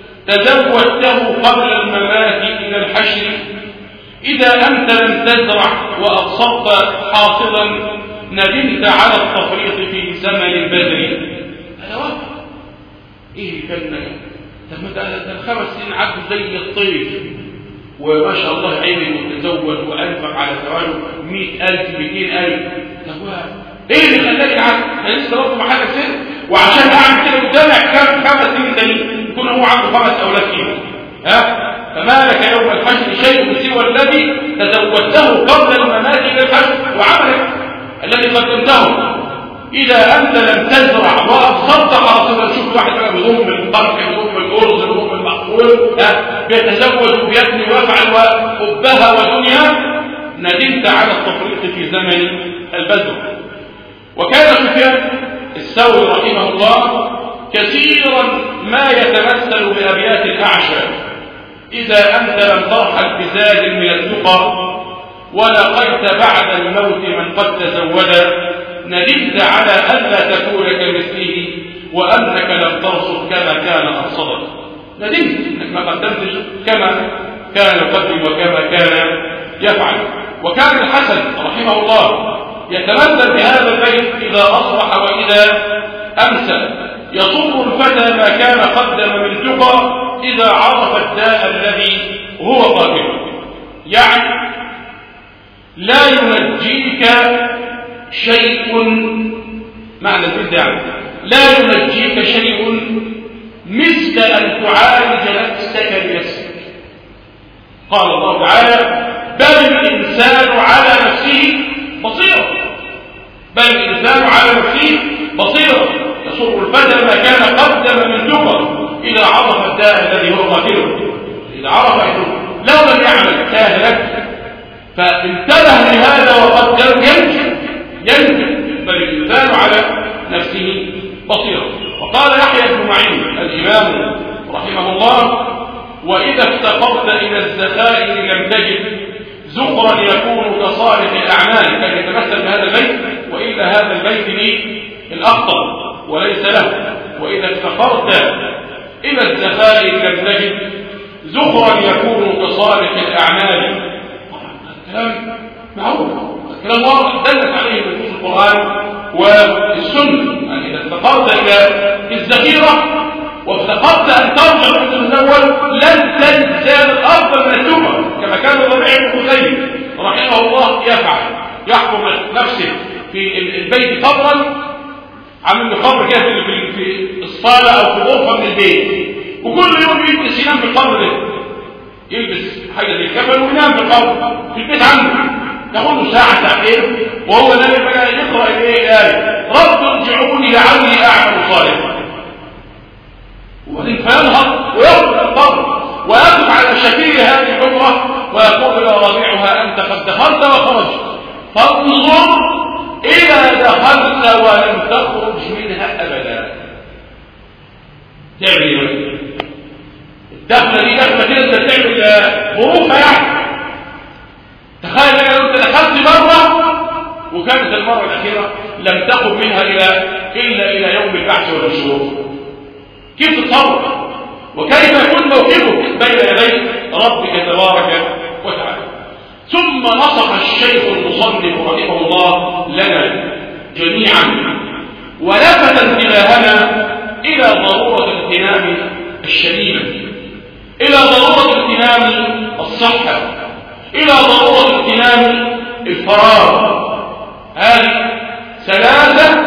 تزودته قبل الممات الى الحشر، اذا انت لم تزرع وابصرت حاصدا ندمت على التفريط في زمن البدر. هذا واقع. ايه كان طب ده الخمس سنين عدوا زي الطير وما شاء الله عيني متزوج وانفق على زواجه مئة ألف مئتين ألف. طب ايه اللي خلاك يعمل؟ انا لسه برضه محل سن وعشان اعمل كده قدامك كام خمس سنين تانيين يكون هو عنده خمس اولاد فيهم. ها؟ فما لك يوم الحشر شيء سوى الذي تزودته قبل الممات الى الحشر وعملك الذي قدمته. اذا انت لم تزرع وابصرت حاصلا، شوف واحد بقى بيضم القمح بيضم الارز بيضم المحصول بيتزوج وبيبني ويفعل وحبها ودنيا، ندمت على التفريط في زمن البذر. وكان سفيان الثوري رحمه الله كثيرا ما يتمثل بابيات الاعشى: اذا انت لم ترحل بزاد من التقى ولقيت بعد الموت من قد تزود، ندمت على الا تكون كمثله وانك لم ترصد كما كان ارصدا. ندمت انك ما قدمتش كما كان يقدم وكما كان يفعل. وكان الحسن رحمه الله يتمثل بهذا البيت: اذا اصبح واذا امسى يصب الفتى ما كان قدم من تقى اذا عرف الداء الذي هو قاتله. يعني لا ينجيك شيء، معنى البيت يعني لا ينجيك شيء مثل ان تعالج نفسك بنفسك. قال الله تعالى: بل الانسان على نفسه بصيرة، بل الانسان على نفسه بصيرة يصر الفتى ما كان قدم من تقى اذا عرف الداء الذي هو قاتله. اذا عرف لو لم يعمل كاهلك فانتبه لهذا وقدر ينجو ينجو بل الانسان على نفسه بصيرة. وقال يحيى بن معين الامام رحمه الله: واذا افتقرت الى الزخائر لم تجد زخرا يكون كصالح الاعمال. كان يتمثل بهذا البيت، والا هذا البيت لي الاخطر وليس له. واذا افتقرت الى الزخائر لم تجد زخرا يكون كصالح الاعمال. كلام معروف، كلام واضح دلت عليه نصوص القران والسنه. يعني اذا افتقرت الى الذخيره وافتقرت ان ترجع من الاول لن تنسى الافضل من التوبه، كما كان الربيع بن خثيم رحمه الله يفعل، يحكم نفسه في البيت قبرا، عامل قبر كده في الصاله او في غرفه من البيت، وكل يوم يلبس ينام في القبر ده، يلبس حاجه زي الكفن وينام في القبر في البيت عنده، ياخد له ساعه ساعتين وهو نايم بقى يقرا الايه الايه: رب ارجعوني لعلي اعمل صالحا. وبعدين فينهض ويخرج القبر ويقف على شفير هذه الحجره ويقول الى ربيعها: انت قد دخلت وخرجت، فانظر اذا دخلت ولم تخرج منها ابدا. تعمل ايه؟ الدخله دي دخله كده انت بتعمل ظروفها يعني. تخيل لو انت دخلت مره وكانت المره الاخيره لم تقم منها الى الا الى يوم البعث والنشور، كيف تتصرف؟ وكيف يكون موقفك بين يدي ربك تبارك وتعالى؟ ثم نصح الشيخ المصنف رحمه الله لنا جميعا ولفت انتباهنا إلى ضرورة اغتنام الشريمة، إلى ضرورة اغتنام الصحة، إلى ضرورة اغتنام الفراغ. هذه ثلاثة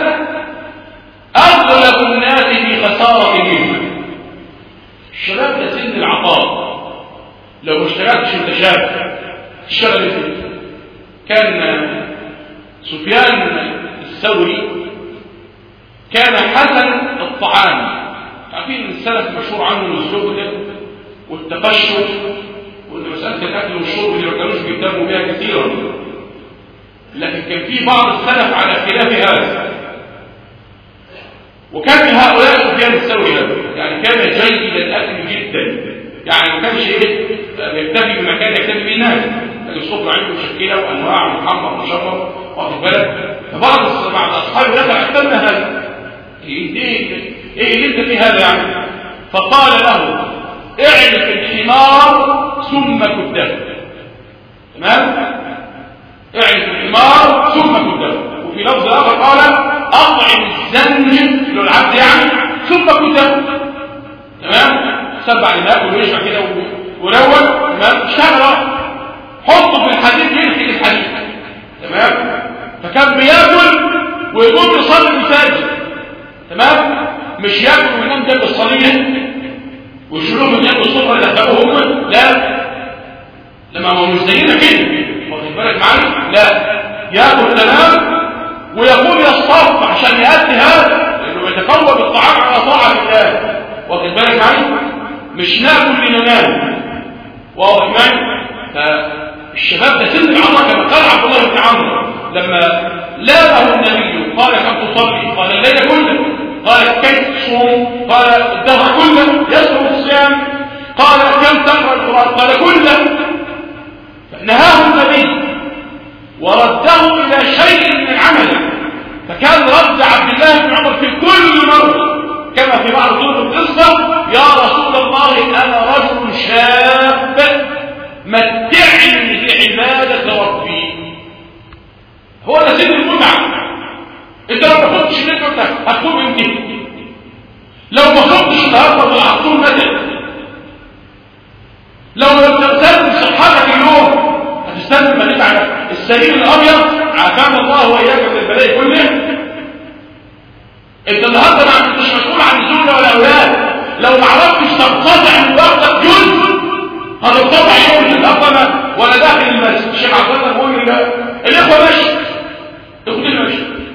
أغلب الناس في خسارة منها. الشباب ده سن العطاء، لو ما اشتغلتش انت شاب تشتغل انت. كان سفيان الثوري كان حسن الطعام، عارفين السلف مشهور عنه الزهد والتقشف، وان مساله الاكل والشرب اللي ما كانوش بيهتموا بها كثيرا، لكن كان في بعض السلف على خلاف هذا. وكان من هؤلاء سفيان الثوري هذا، يعني كان جيد الاكل جدا، يعني ما كانش ايه يكتفي بمكان يكتفي به الناس، لكن السفره عنده مشكله وانواع محمر مشرب واخد بالك. فبعض بعض اصحابه دخل احتمنا هذا، ايه ايه ايه اللي انت في هذا يعني؟ فقال له اعرف الحمار ثم كده، تمام؟ اعرف الحمار ثم كده. وفي لفظ اخر قال اطعم الزنج للعبد يعني ثم كده، تمام؟ سبع لماء ويشبع كده وروق، تمام؟ اشتغل حطه في الحديد ينحي الحديد، تمام؟ فكان بياكل ويقوم يصلي الفجر، تمام؟ مش ياكل وينام جنب الصليب ويشيلوه من جنب الصفر اللي دخلوه هم، لا، لما هو مش زينا كده، واخد بالك معايا؟ لا، ياكل تمام ويقوم يصطف عشان يأتي هذا، لانه يتقوى بالطعام على طاعة الله، واخد بالك معايا؟ مش ناكل لننام، واضح معايا؟ فالشباب ده سن العمر كما قال عبد الله بن عمرو لما لامه النبي قال كم تصلي؟ قال الليل كله. قال كيف تصوم؟ قال الدهر كله يصوم الصيام. قال كم تقرا القران؟ قال كله. فنهاه النبي ورده الى شيء من عمله، فكان رد عبد الله بن عمر في كل مره كما في بعض طرق القصه: يا رسول الله انا رجل شاب متعني بعباده ربي. هو ده سن المتعه. انت لو ما خدتش اللي انت هتكون يمكن، لو ما خدتش النهارده هتكون مثلا، لو لم تغتنم صحتك اليوم هتستنى ما تتعب. السرير الابيض عافانا الله واياك من البلاء كله. انت النهارده ما انتش مسؤول عن الزوجه ولا الاولاد، لو ما عرفتش تنقطع من وقتك جزء هتنقطع يوم في الاقامه ولا داخل المسجد. الشيخ عبد الله بيقول الاخوه ماشي، اخوتين ماشي،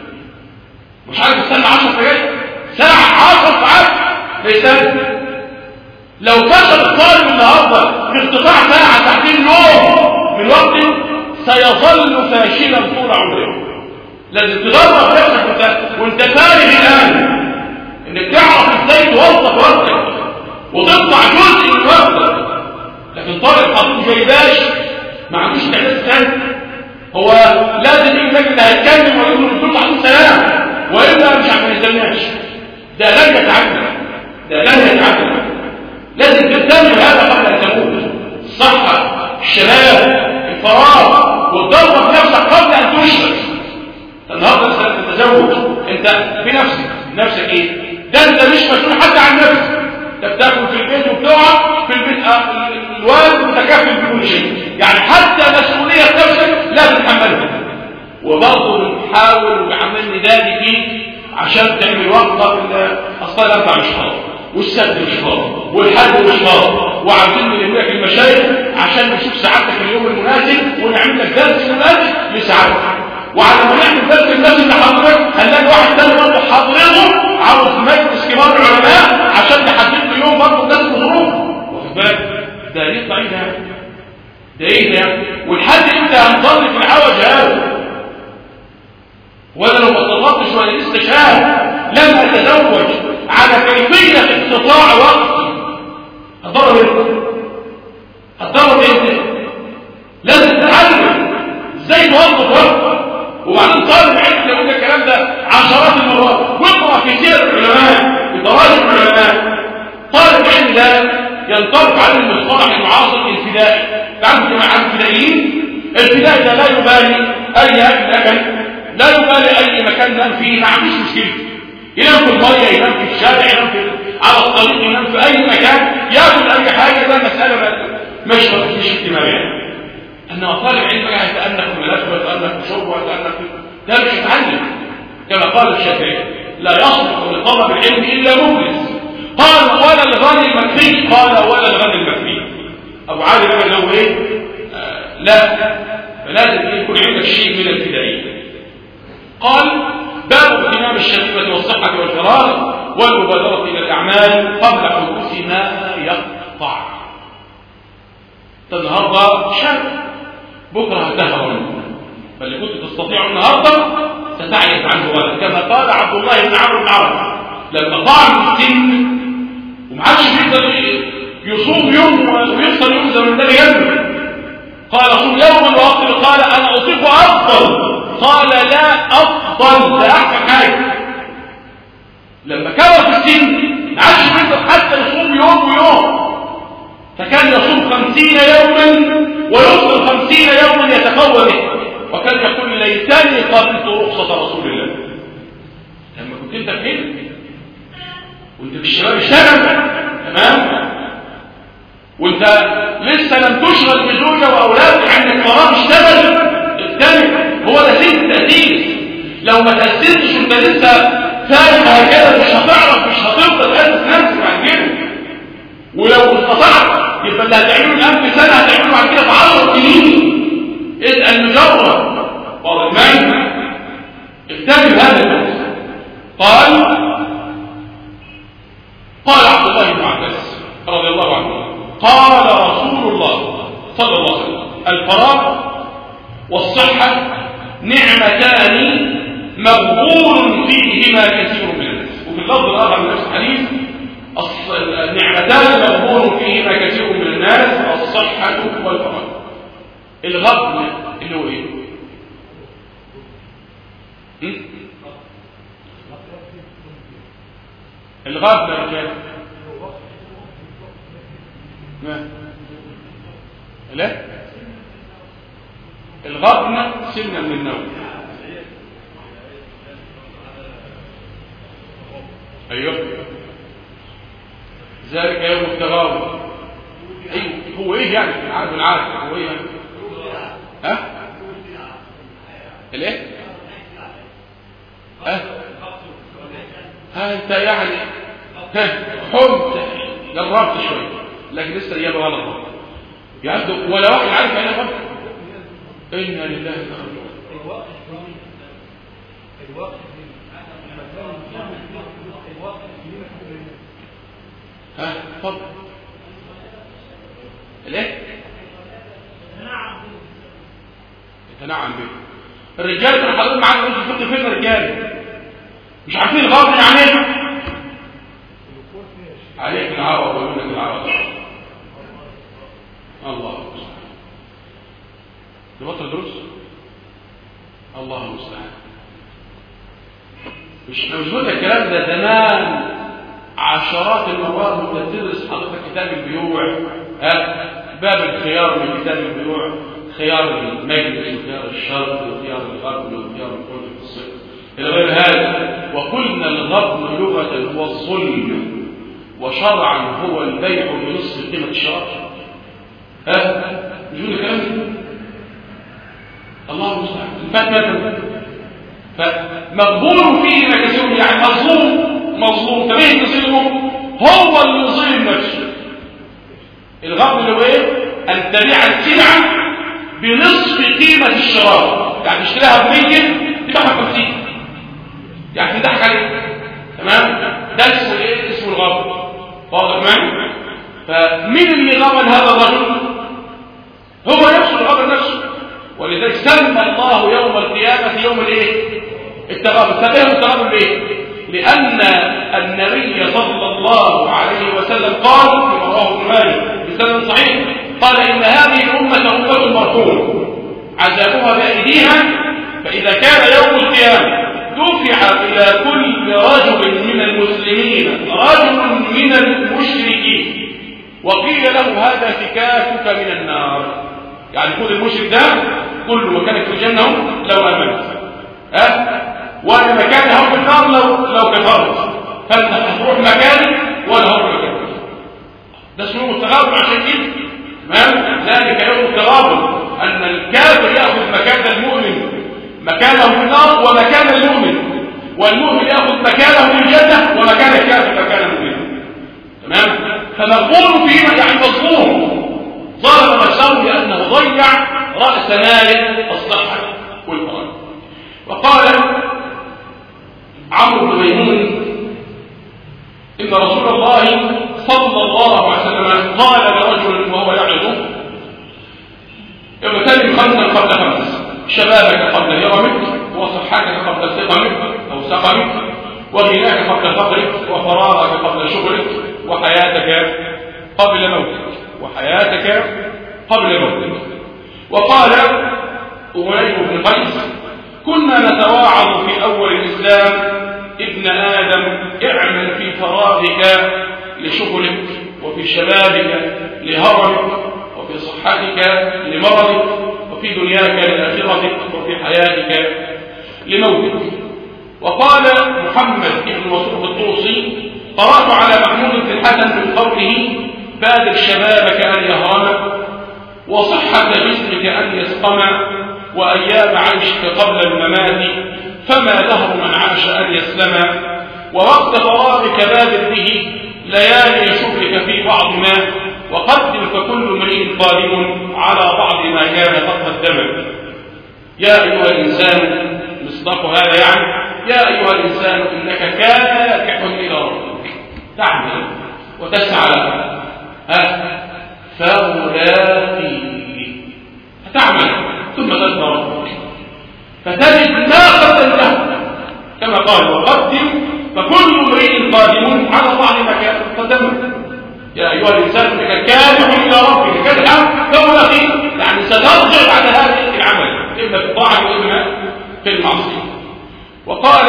مش عايز تستنى عشر دقايق ساعه عشر ساعات بيستنى. لو فشل الطالب النهارده في اقتطاع ساعه ساعتين نوم من وقته سيظل فاشلا طول عمره. لازم تدرب نفسك وانت وانت فاهم الان انك تعرف ازاي توظف وقتك وتقطع جزء من وقتك. لكن طالب حاطط جيباش ما عندوش تعليم ثاني، هو لازم يجي اللي هيتكلم ويقول له بتقول عليه السلام والا مش عارف يستناش. ده لن يتعلم، ده لن يتعلم. لازم تهتم بهذا قبل ان تموت. الصحه، الشباب، الفراغ، والضربه بنفسك قبل ان تشرك. النهارده انت تتزوج، انت في نفسك نفسك ايه؟ ده انت مش مسؤول حتى عن نفسك. انت بتاكل في البيت وبتقعد في البيت، الوالد متكفل بكل شيء، يعني حتى مسؤوليه نفسك لا تتحملها. وبرضه بنحاول وبيعمل ندادي فيك عشان تعمل وقت اصلا الاربع مش فاضي والسبت مش فاضي والحد مش فاضي، وعايزين نلم لك المشايخ عشان نشوف سعادتك اليوم المناسب ونعمل لك درس مناسب لسعادتك. وعلى ما نعمل درس الناس اللي حضرتك هنلاقي واحد تاني برضه حاضره عاوز مجلس كبار العلماء عشان نحدد له يوم برضه الناس بظروف، واخد بالك؟ ده يطلع ايه ده؟ ده ايه ده؟ والحد امتى هنظل في العوج هذا؟ وانا لو ما اتطلبتش وانا لسه شاب لم اتزوج على كيفيه اقتطاع وقتي هتضرب انت، هتضرب انت. لازم تتعلم ازاي توظف وقتك. وبعدين طالب علم يقول الكلام ده عشرات المرات، واقرا في سير العلماء في تراجم العلماء. طالب علم ده ينطبق عليه المصطلح المعاصر الفدائي. تعرفوا جماعه الفدائيين؟ الفداء ده لا يبالي اي اكل، لا يبالي اي مكان نام فيه، ما عندوش مشكله، ينام في الميه، ينام في الشارع، ينام في على الطريق، ينام في اي مكان، ياكل اي حاجه، ده مساله مش مش اجتماعيه. انما طالب علم بقى يتأنف في ملابسه ويتأنف في شربه ويتأنف في ده مش متعلم، كما قال الشافعي لا يصلح لطلب العلم الا مخلص. قال ولا الغني المكفي، قال ولا الغني المكفي. ابو علي بقى له ايه؟ آه لا، فلازم يكون عندك شيء من الفدائيه. قال باب اغتنام الشبيبه والصحه والفراغ والمبادره الى الاعمال قبل حدوث ما يقطع. النهارده شاب، بكره هتهرب، فاللي كنت تستطيع النهارده ستعجز عنه غدا، كما قال عبد الله بن عمرو بن عوف لما طعن السن وما عادش بيقدر يصوم يوم ويفطر يوم زي ما يجب، قال صوم يوما وافطر، قال انا اصيب افضل، قال لا افضل، ده احسن حاجه. لما كبر في السن ما عادش بيقدر حتى يصوم يوم ويوم، فكان يصوم خمسين يوما ويفطر خمسين يوما يتقوى به، وكان يقول ليتني قبلت رخصة رسول الله. لما كنت انت فين وانت في الشباب اشتغل تمام، وانت لسه لم تشغل بزوجة واولاد، عندك فراغ اشتغل اجتمع، هو ده سن التأسيس. لو ما تأسستش وانت لسه فاهم هكذا مش هتعرف، مش هتفضل تأسس نفسك عن كده. ولو استطعت يبقى اللي هتعمله الان في سنه هتعمله بعد كده في عشر سنين. اسال مجرد واضح معي، اكتمل هذا الناس. قال قال عبد الله بن عباس رضي الله عنه قال رسول الله صلى الله عليه وسلم الفراغ والصحه نعمتان مغبون فيهما كثير من الناس. وفي اللفظ الاخر من نفس الحديث النعمتان مغبون فيهما كثير من الناس الصحة والفراغ. الغبن اللي هو ايه؟ الغبن يا رجال لا، الغبن سنة من النوم. ايوه ذلك يوم التغابن. ايوه هو ايه يعني؟ عارف العارف هو ايه يعني؟ ها؟ الايه؟ ها؟ ها انت يعني ها حمت جربت شويه لكن لسه الاجابه غلط يعني. ولا واحد عارف يعني غلط. انا لله الوقت الوقت ها اتفضل. الايه؟ يتنعم به. الرجال كانوا حاضرين معانا في الفقه فين الرجال؟ مش عارفين الغرب يعني ايه؟ عليك العرب ومنك العرب. الله المستعان. نبطل دروس؟ الله المستعان. مش مش بقول الكلام ده زمان عشرات المرات وانت بتدرس حضرتك كتاب البيوع، ها باب الخيار من كتاب البيوع، خيار المجلس وخيار الشرق وخيار الغرب وخيار الكل في الصيف الى غير هذا. وقلنا الغبن لغه هو الظلم، وشرعا هو البيع بنصف قيمه الشرع. ها مش بقول الكلام ده؟ الله المستعان. فاتنا فمقبول فيه ما كثير يعني مظلوم مظلوم تبين تصيره هو اللي يظلم نفسه. الغبن اللي هو ايه؟ ان تبيع السلعه بنصف قيمه الشراء، يعني تشتريها ب مية تبيعها ب خمسين، يعني تضحك عليك. تمام؟ ده اسمه ايه؟ اسمه الغبن. واضح معي؟ فمين اللي غبن هذا الرجل؟ هو نفسه الغبن نفسه. ولذلك سمى الله يوم القيامه يوم الايه؟ التغابن. سماه التغابن ليه؟ لأن النبي صلى الله عليه وسلم قال في رواه ابن ماجه بسند صحيح قال إن هذه الأمة أمة مرحومة عذابها بأيديها، فإذا كان يوم القيامة دفع إلى كل رجل من المسلمين رجل من المشركين وقيل له هذا فكاكك من النار، يعني كل المشرك ده كل مكانك في الجنة لو آمنت، ها وأنا مكاني هو في النار لو لو كفرت، فأنت هتروح مكاني ولا هو مكانك. ده اسمه التغابن عشان كده، تمام؟ ذلك يوم التغابن، أن الكافر يأخذ مكان المؤمن مكانه في النار ومكان المؤمن، والمؤمن يأخذ مكانه في الجنة ومكان الكافر مكان المؤمن، تمام؟ فمغفور فيه يعني مظلوم ظلم نفسه لأنه ضيع رأس مال الصحة والفراغ. وقال عمرو بن ميمون إن رسول الله صلى الله عليه وسلم قال لرجل وهو يعظه اغتنم خمسا قبل خمس، شبابك قبل هرمك، وصحتك قبل سقمك أو سقمك، وغناك قبل فقرك، وفراغك قبل شغلك، وحياتك قبل موتك وحياتك قبل موتك. وقال أولي بن قيس كنا نتواعظ في أول الإسلام ابن آدم اعمل في فراغك لشغلك، وفي شبابك لهرمك، وفي صحتك لمرضك، وفي دنياك لآخرتك، وفي حياتك لموتك. وقال محمد بن مسروق الطوسي قرأت على محمود بن الحسن من قوله بادر شبابك أن يهرم، وصحة جسمك أن يسقم، وأيام عيشك قبل الممات، فما دهر من عاش أن يسلم، ووقت فراغك بادر به ليالي شغلك في بعض ما، وقدم فكل امرئ قادم على بعض ما كان قد قدم. يا أيها الإنسان، مصداق هذا يعني يا أيها الإنسان إنك كادح إلى ربك تعمل وتسعى ها فملاقيه، هتعمل ثم تلقى ربك فتجد ما قدمته، كما قال وقدم فكل امرئ قادم على بعض ما كان قدمه. يا ايها الانسان انك كادح الى ربك كدحا فملاقيه، يعني سترجع بعد هذا العمل اما في الطاعه واما في المعصيه. وقال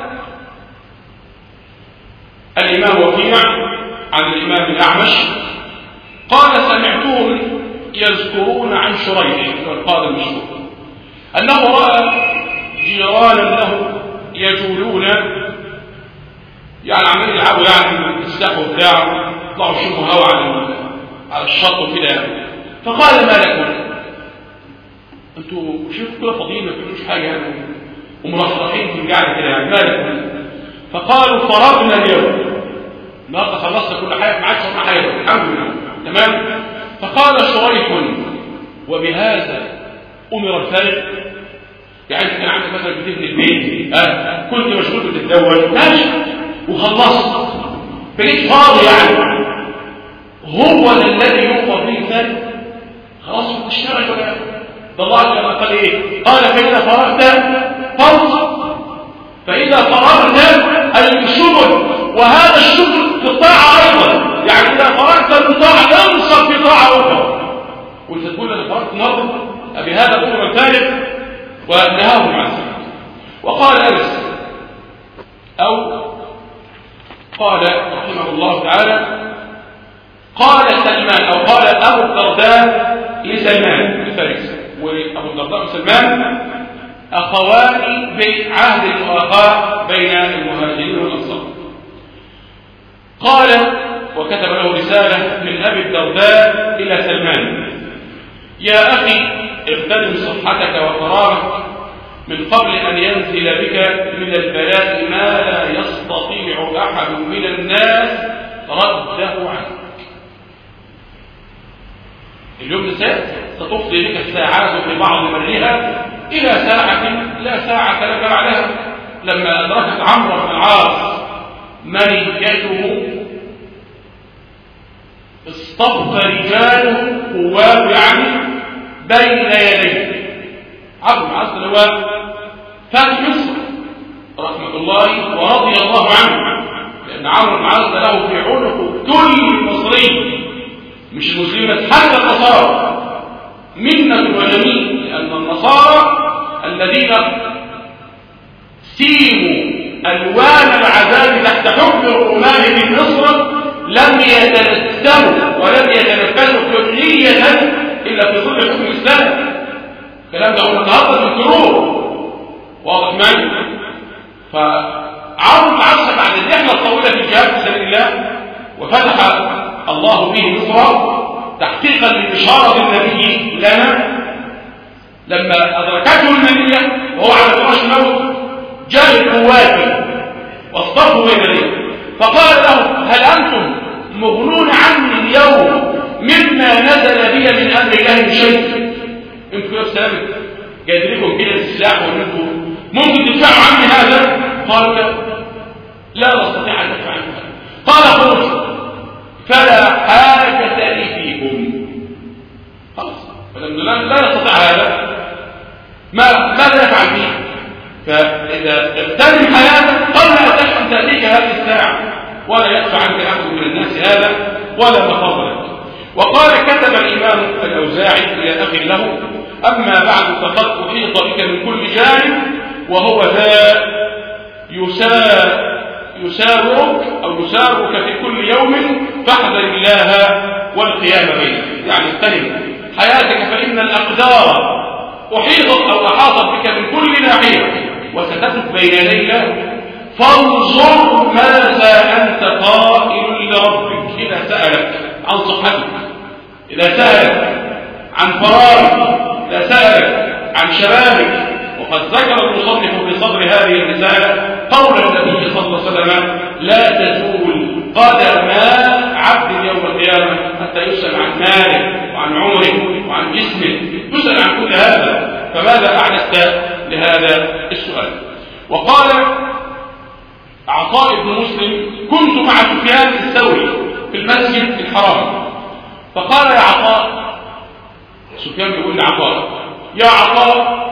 الامام وكيع عن الامام الاعمش قال سمعتهم يذكرون عن شريح والقاضي المشهور انه راى جيرانا له يجولون، يعني عمالين يلعبوا يعني السقف بتاعه، يطلعوا يشوفوا هوا على على الشط وكده، فقال ما لكم انتوا شوفوا كده فاضيين ما بتعملوش حاجه يعني ومرفرحين في القعده كده، يعني ما لكم؟ فقالوا فرغنا اليوم، النهارده خلصنا كل حاجه ما عادش معانا حاجه الحمد لله تمام. فقال شريح وبهذا امر الفارق، يعني كان عندك مثلا بتبني البيت اه كنت مشغول بتتزوج ماشي وخلصت بقيت فاضي، يعني هو الذي يوفر به الفارق خلاص بتشتغل ولا ده الله كما قال ايه؟ قال فإذا فرغت فانصب، فإذا فرغت الشغل، وهذا الشغل في الطاعة أيضا، يعني إذا فرغت من طاعة انصب في طاعة أخرى. وانت تقول أنا فرغت النهارده بهذا الأمر الفارق ونهاهم عن ذلك. وقال أنس أو قال رحمه الله تعالى قال سلمان أو قال أبو الدرداء لسلمان الفارسي، وأبو الدرداء وسلمان أخوان بعهد المؤاخاة بين المهاجرين والأنصار. قال وكتب له رسالة من أبي الدرداء إلى سلمان يا أخي اغتنم صحتك وفراغك من قبل أن ينزل بك من البلاء ما لا يستطيع أحد من الناس رده عنك. اليوم ستفضي بك الساعات في بعض مرها إلى ساعة لا ساعة لك بعدها. لما أدركت عمرو بن العاص منيته اصطف رجاله قواه يعني بين يديه. عمرو بن العاص هو فاتح مصر رحمة الله ورضي الله عنه، لأن عمرو بن العاص له في عنقه كل مصري مش المسلمين بس حتى النصارى منة وجميل، لأن النصارى الذين سيموا ألوان العذاب تحت حكم الرومان في مصر لم يتنسموا ولم يتنفسوا حرية إلا في ظل حكم الإسلام. الكلام ده هم النهارده بينكروه، واضح معي؟ فعمرو بن العاص بعد الرحله الطويله في الجهاد في سبيل الله وفتح الله به مصر تحقيقا لبشاره النبي لنا، لما ادركته المنيه وهو على فراش الموت جاء القوات واصطفوا بين يديه فقال لهم: هل انتم مغنون عني اليوم مما نزل بي من امر الله بشيء؟ انتم كده بسلامه جاي لكم كده السلاح وانتم ممكن تدفعوا عني هذا؟ قالوا لا، لا نستطيع ان ندفع عنه هذا. قال: خرجوا فلا حاجه لي فيكم. خلاص لا لا يستطيع هذا، ما ماذا يفعل فيه؟ فاذا اغتنم حياتك قبل ان تاتيك هذه الساعه ولا يدفع عنك احد من الناس هذا ولا مخاض لك. وقال: كتب الامام الاوزاعي الى اخ له: اما بعد فقد احيط بك من كل جانب وهو ذا يسار يسارك او يسارك في كل يوم فاحذر الله والقيام بينك، يعني اغتنم حياتك فان الاقدار احيطت او احاطت بك من كل ناحيه وستترك بين يدي الله، فانظر ماذا انت قائل لربك اذا سالك عن صحتك، اذا سالك عن فراغك، اذا سالك عن شبابك. وقد ذكر المصنف في صدر هذه الرساله قول النبي صلى الله عليه وسلم: لا تزول قدم عبد يوم القيامه حتى يسال عن ماله وعن عمره وعن جسمه، يسال عن كل هذا، فماذا احدثت لهذا السؤال؟ وقال عطاء بن مسلم: كنت مع سفيان الثوري في المسجد الحرام، فقال يا عطاء، سفيان بيقول لعطاء: يا عطاء،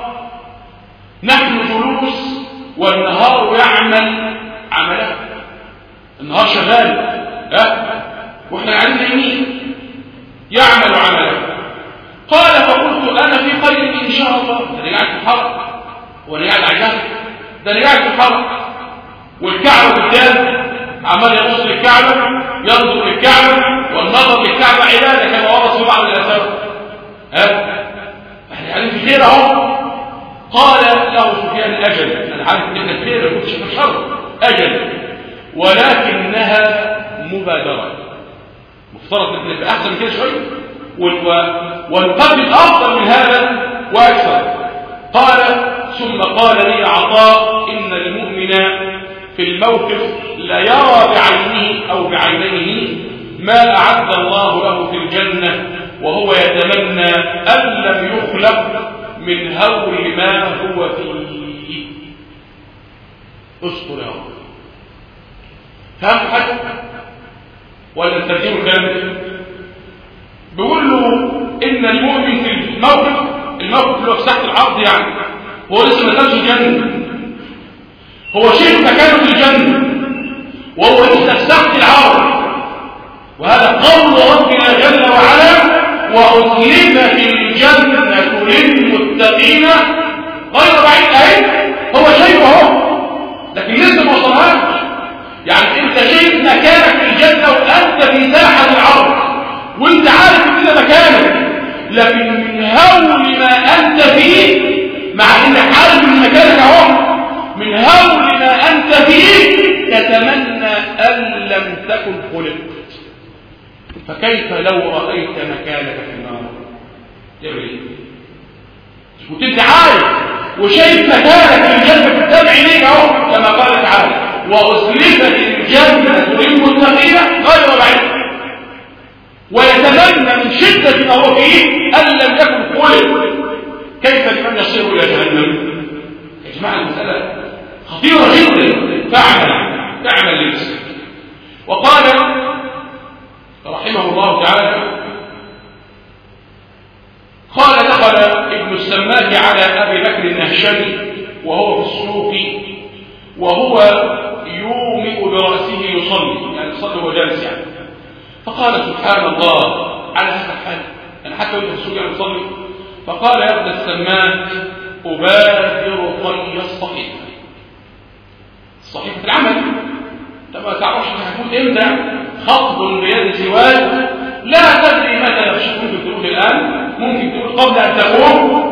نحن جلوس والنهار يعمل عمله، النهار شغال ها واحنا قاعدين نايمين، يعمل عمله. قال: فقلت: انا في خير ان شاء الله. ده انا قاعد في الحرم وانا قاعد على الجهل، ده انا قاعد في الحرم والكعبه قدام، عمال يبص للكعبه ينظر للكعبه، والنظر للكعبه عباده كما ورد في بعض الاثار. ها احنا قاعدين في خير اهو. قال له سفيان: اجل، انا عارف ان احنا خير ما كنتش في الشر، اجل، ولكنها مبادره، مفترض ان نبقى احسن من كده شويه ونقدم افضل من هذا واكثر. قال: ثم قال لي عطاء: ان المؤمن في الموقف لا يرى بعينه او بعينيه ما اعد الله له في الجنه، وهو يتمنى ان لم يخلق من هول ما هو فيه. اذكر يا رب. فهمت حاجه ولا ترجمه كامل؟ بيقول له ان المؤمن في الموقف، الموقف اللي هو في ساحه العرض، يعني هو لسه ما دخلش الجنه، هو شيء مكانه في الجنه وهو لسه في ساحه العرض، وهذا قول ربنا جل وعلا: وأزلفت الجنة للمتقين غير بعيد. اهي هو شايفه اهو لكن لسه ما وصلهاش. يعني انت شايف مكانك في الجنه وانت في ساحه العرض وانت عارف ان ده مكانك، لكن من هول ما انت فيه، مع انك عارف ان مكانك اهو، من هول ما انت فيه تتمنى ان لم تكن خلقت. فكيف لو رأيت مكانك في النار؟ تعمل ايه؟ كنت انت عارف وشايف مكانك في الجنة قدام عينيك اهو، كما قال تعالى: وأزلفت الجنة للمتقين غير بعيد، ويتمنى من شدة ما هو فيه أن لم يكن خلق. كيف لمن يصير إلى جهنم؟ يا جماعة المسألة خطيرة جدا، فعلا فعلا للمسلم. وقال رحمه الله تعالى: قال: دخل ابن السماك على ابي بكر النهشمي وهو في السوق وهو يومئ براسه يصلي، يعني يصلي وهو جالس يعني. فقال: سبحان الله على هذا الحال، انا حتى وانت في السوق يعني يصلي. فقال: يا ابن السماك، ابادر طي الصحيفه، الصحيفه العمل، انت ما تعرفش هتموت امتى، خطب بيد سواد لا تدري متى نفسك، ممكن تقول الان، ممكن تقول قبل ان تقوم،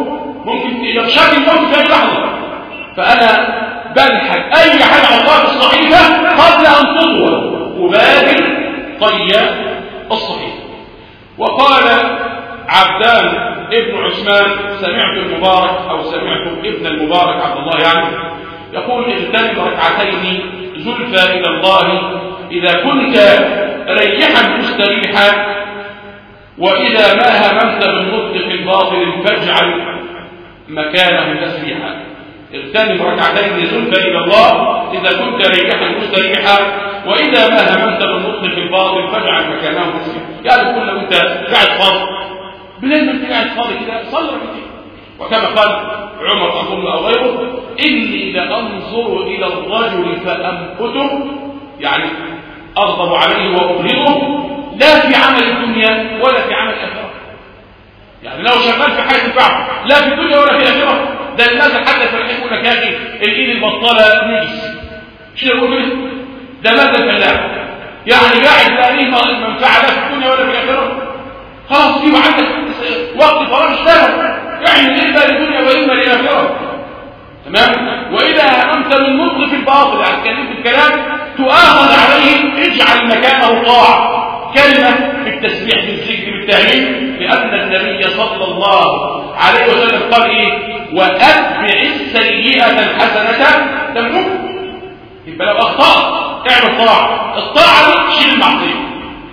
ممكن يخشاك الموت في اي لحظه. فانا بلحق اي حاجه على الله الصحيفه قبل ان تطول وبادر طي الصحيفه. وقال عبدان ابن عثمان سمعت المبارك او سمعت ابن المبارك عبد الله يعني يقول اغتنم ركعتين زلفى الى الله اذا كنت ريحا مستريحا واذا ما هممت بالنطق في الباطل فاجعل مكانه تسبيحا. اغتنم ركعتين زلفى الى الله اذا كنت ريحا مستريحا واذا ما هممت بالنطق في الباطل فاجعل مكانه تسبيحا. يعني كل لو انت قاعد فاضي بلاد ما انت قاعد فاضي كده صلي ركعتين. وكما قال عمر اظن او غيره اني لانظر الى الرجل فامقته يعني اغضب عليه وابغضه لا في عمل الدنيا ولا في عمل الاخره. يعني لو شغال في حياه البعض لا في الدنيا ولا في الاخره. ده الناس حتى في الحين يقول لك يا اخي الايد البطاله نجس شو يقول كده؟ ده ماذا الفلاح يعني قاعد لا ليه منفعه لا في الدنيا ولا في الاخره. خلاص في عندك وقت فراغ اشتغل اعمل اما للدنيا واما للاخره. تمام. واذا هممت بالنطق في الباطل يعني تكلمت الكلام تؤاخذ عليه اجعل مكانه طاعه. كلمه بالتسبيح بالذكر بالتهليل لان النبي صلى الله عليه وسلم قال ايه واتبع السيئه الحسنه تمحوها. يبقى لو اخطات اعمل طاعه. الطاعه دي تشيل المعصيه.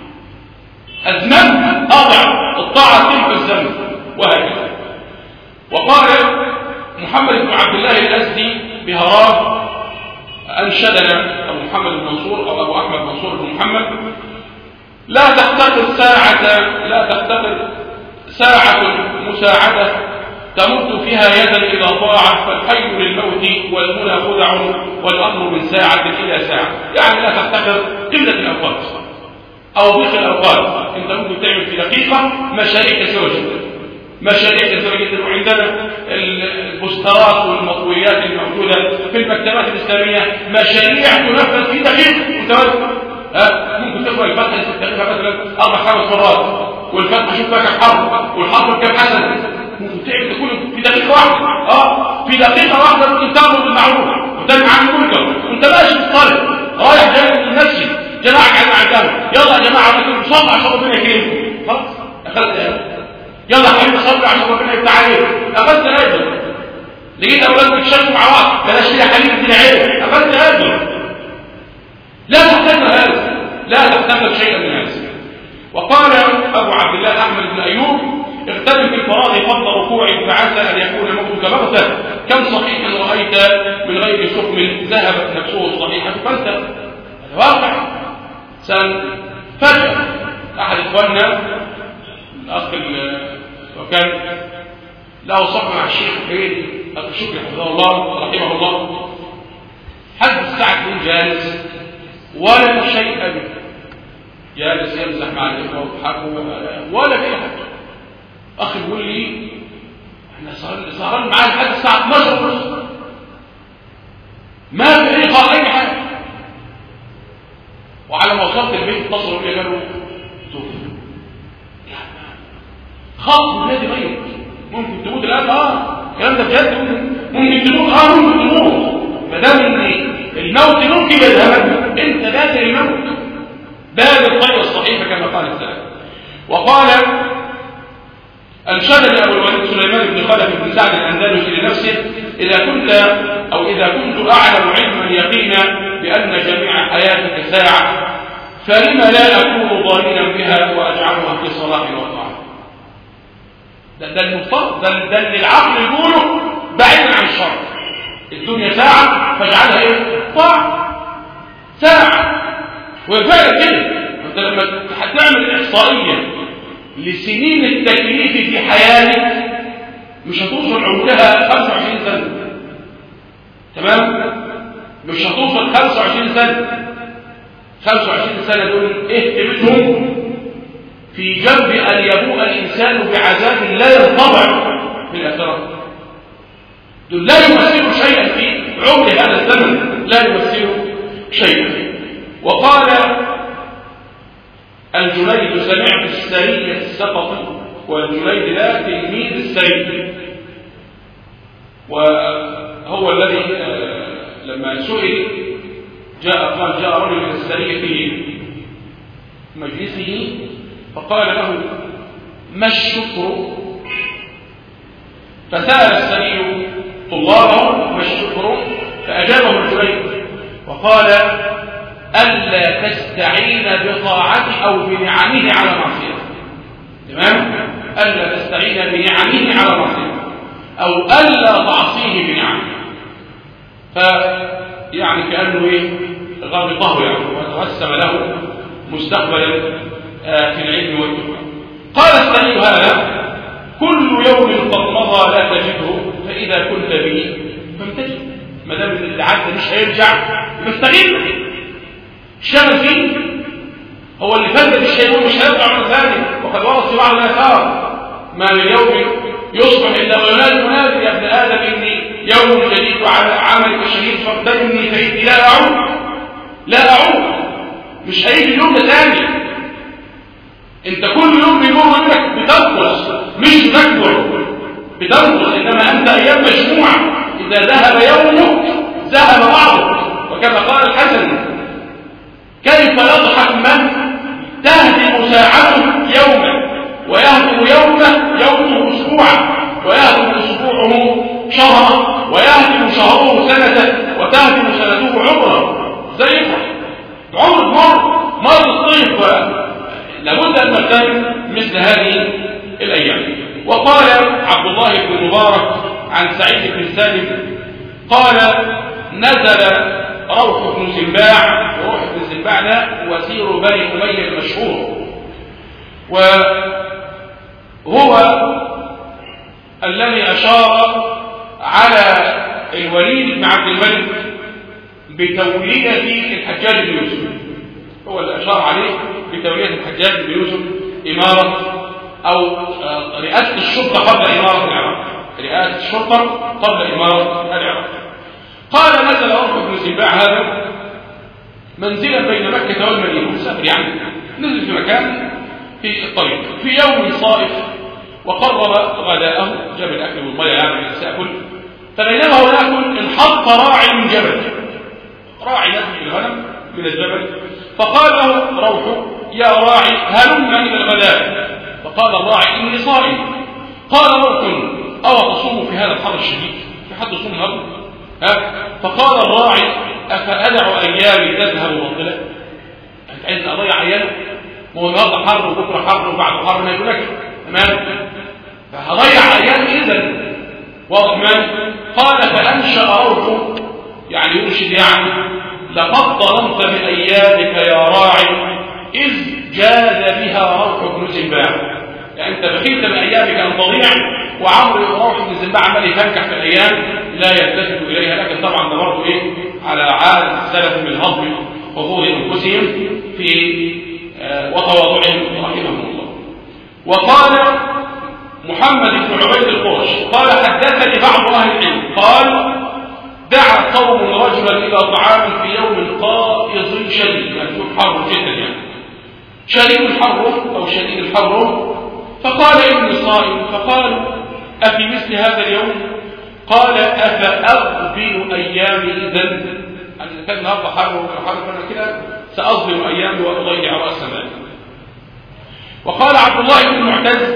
أذنب أضع الطاعة تلك الذنب وهكذا. وقال محمد بن عبد الله الأزدي بهراب أنشدنا أبو محمد بن منصور أو أبو أحمد منصور بن محمد لا تحتقر ساعة لا تحتقر ساعة مساعدة تمد فيها يدا إلى طاعة فالحي للموت والمنى خدع والأمر من ساعة إلى ساعة. يعني لا تحتقر قلة الأوقات أو ضيق الأوقات. أنت ممكن تعمل في دقيقة مشاريع كثيرة جدا مشاريع كثيرة جدا. وعندنا البوسترات والمطويات الموجودة في المكتبات الإسلامية مشاريع تنفذ في دقيقة. أنت ها ممكن تقرأ الفتحة في الدقيقة مثلا أربع خمس مرات والفتحة شوف لك الحرب والحرب كم حسن ممكن تعمل تكون في دقيقة واحدة. أه في دقيقة واحدة ممكن تأمر بالمعروف وتنهى عن المنكر وأنت ماشي بالطريق رايح جاي المسجد جماعة قاعدين على الجامع يلا يا جماعة ربنا صلوا عشان ربنا يكرمكم. خلاص أخذت ايه يلا حبيبي صلوا عشان ربنا يفتح عليك. أخذت ايه لقيت أولاد بتشاركوا مع بعض بلاش كده حبيبي كده عيب. أخذت ايه لا تحتمل هذا لا تحتمل شيئا من هذا. وقال أبو عبد الله أحمد بن أيوب اغتنم في الفراغ قبل ركوعك فعسى أن يكون موتك بغتة كم صحيح رأيت من غير سقم ذهبت نفسه الصحيحة فانت واقع. سن فجأة أحد إخواننا الأخ وكان له صحبة مع الشيخ حبيبي أخ شكري حفظه الله رحمه الله حد الساعة اتنين جالس ولا شيء أبدا جالس يمزح مع الإخوة ويضحكوا ولا في حاجة. أخي يقول لي احنا سهران معاه لحد الساعة اتناشر ونص ما في أي أي حاجة. وعلى ما وصلت البيت اتصلوا بي قالوا توفي خاص النادي ميت ممكن تموت الآن. اه الكلام ده بجد ممكن تموت اه ممكن تموت ما دام ان الموت ممكن يذهب انت بادر الموت بادر الطريقة الصحيحة كما قال السلام. وقال أنشدني أبو الوليد سليمان بن خلف بن سعد الأندلسي لنفسه إذا كنت أو إذا كنت أعلم علما يقينا بأن جميع حياتك ساعة فلما لا أكون ضامنا بها وأجعلها في صلاح وطاعة. ده ده المفترض ده, ده اللي العقل يقوله بعيدا عن الشرع. الدنيا ساعة فاجعلها إيه؟ طاعة ساعة. وفعلا كده أنت لما هتعمل إحصائية لسنين التكليف في حياتك مش هتوصل عمرها خمسة وعشرين سنة. تمام؟ مش هتوصل خمسة وعشرين سنة. خمسة وعشرين سنة دول ايه قيمتهم في جنب أن يبوء الإنسان بعذاب لا ينطبع في الآخرة. دول لا يمثلوا شيئا في عمر هذا الزمن لا يمثلوا شيئا. وقال الجنيد سمعت السري السقطي والجنيد لا تلميذ السري وهو الذي لما سئل جاء قال جاء رجل من السرية في مجلسه فقال له ما الشكر؟ فسأل السري طلابه ما الشكر؟ فأجابه الجريد وقال ألا تستعين بطاعته أو بنعمه على معصيته. تمام؟ ألا تستعين بنعمه على معصيته أو ألا تعصيه بنعمه. فيعني كأنه إيه غبطه يعني وتوسم له مستقبلا في العلم والتقوى. قال السري هذا كل يوم قد مضى لا تجده فإذا كنت به فامتجد. ما دام اللي عدى مش هيرجع مستغل شغل فيه. هو اللي فات مش هيقول مش هيرجع مرة ثانية. وقد ورد في بعض الآثار ما من يوم يصبح إلا وينادي منادي يا ابن آدم إني يوم جديد وعلى عملك شهيد فاغتنمني فإني لا أعود لا أعود. مش هيجي اليوم ده ثاني. انت كل يوم بيمر منك بتنقص مش تكبر بتنقص، انما انت ايام مجموعه اذا ذهب يومك ذهب بعضك. وكما قال الحسن كيف يضحك من تهدم ساعته يوما ويهدم يومه يومه اسبوعا ويهدم اسبوعه شهرا ويهدم شهره سنه وتهدم سنته عمره. زي عمر مر مر الصيف لابد أن نغتنم مثل هذه الأيام. وقال عبد الله بن مبارك عن سعيد بن سالم قال نزل روح بن زنباع. وروح بن زنباع ده وزير بني أمية المشهور، وهو الذي أشار على الوليد بن عبد الملك بتولية الحجاج بن يوسف. هو اللي أشار عليه بتولية الحجاج بن يوسف إمارة أو رئاسة الشرطة قبل إمارة العراق. رئاسة الشرطة قبل إمارة العراق. قال نزل روح بن زنباع هذا منزلا بين مكة والمدينة، سافر يعني نزل في مكان في الطريق في يوم صائف وقرب غداءه، جاب الأكل والمياه يعني للساكل. فبينما هو يأكل انحط راعي من جبل، راعي يأكل الغنم من الجبل، فقال له روح يا راعي هلم إلى الغداء. فقال الراعي إني صائم. قال روح أو تصوم في هذا الحر الشديد؟ في حد يصوم النهارده؟ ها؟ فقال الراعي أفأدع أيامي تذهب باطلا؟ أنت عايز أضيع أيام؟ ما هو النهارده حر وبكره حر وبعد حر ما يقولك تمام؟ فهضيع أيام إذا واضح من؟ قال فأنشأ روح يعني يرشد يعني لقد ظلمت بأيامك يا راعي إذ جاد بها روح بن زنباع. يعني أنت بخيت بأيامك أن تضيع، وعمرو روح بن زنباع عمال يفكك في الأيام لا يلتفت إليها. لكن طبعا ده برضه إيه على عادة السلف من هضم حظوظ أنفسهم في آه وتواضعهم رحمهم الله. وقال محمد بن عبيد القرش قال حدثني بعض أهل العلم قال دعا قوم رجلا إلى طعام في يوم قائض شديد، يعني شوف حر جدا يعني شديد الحر أو شديد الحر، فقال إني صائم. فقالوا أفي مثل هذا اليوم؟ قال أفأقبل أيامي إذن؟ أنا كان النهارده حر وحر فأنا كده سأظلم أيامي وأضيع رأس مالي. وقال عبد الله بن معتز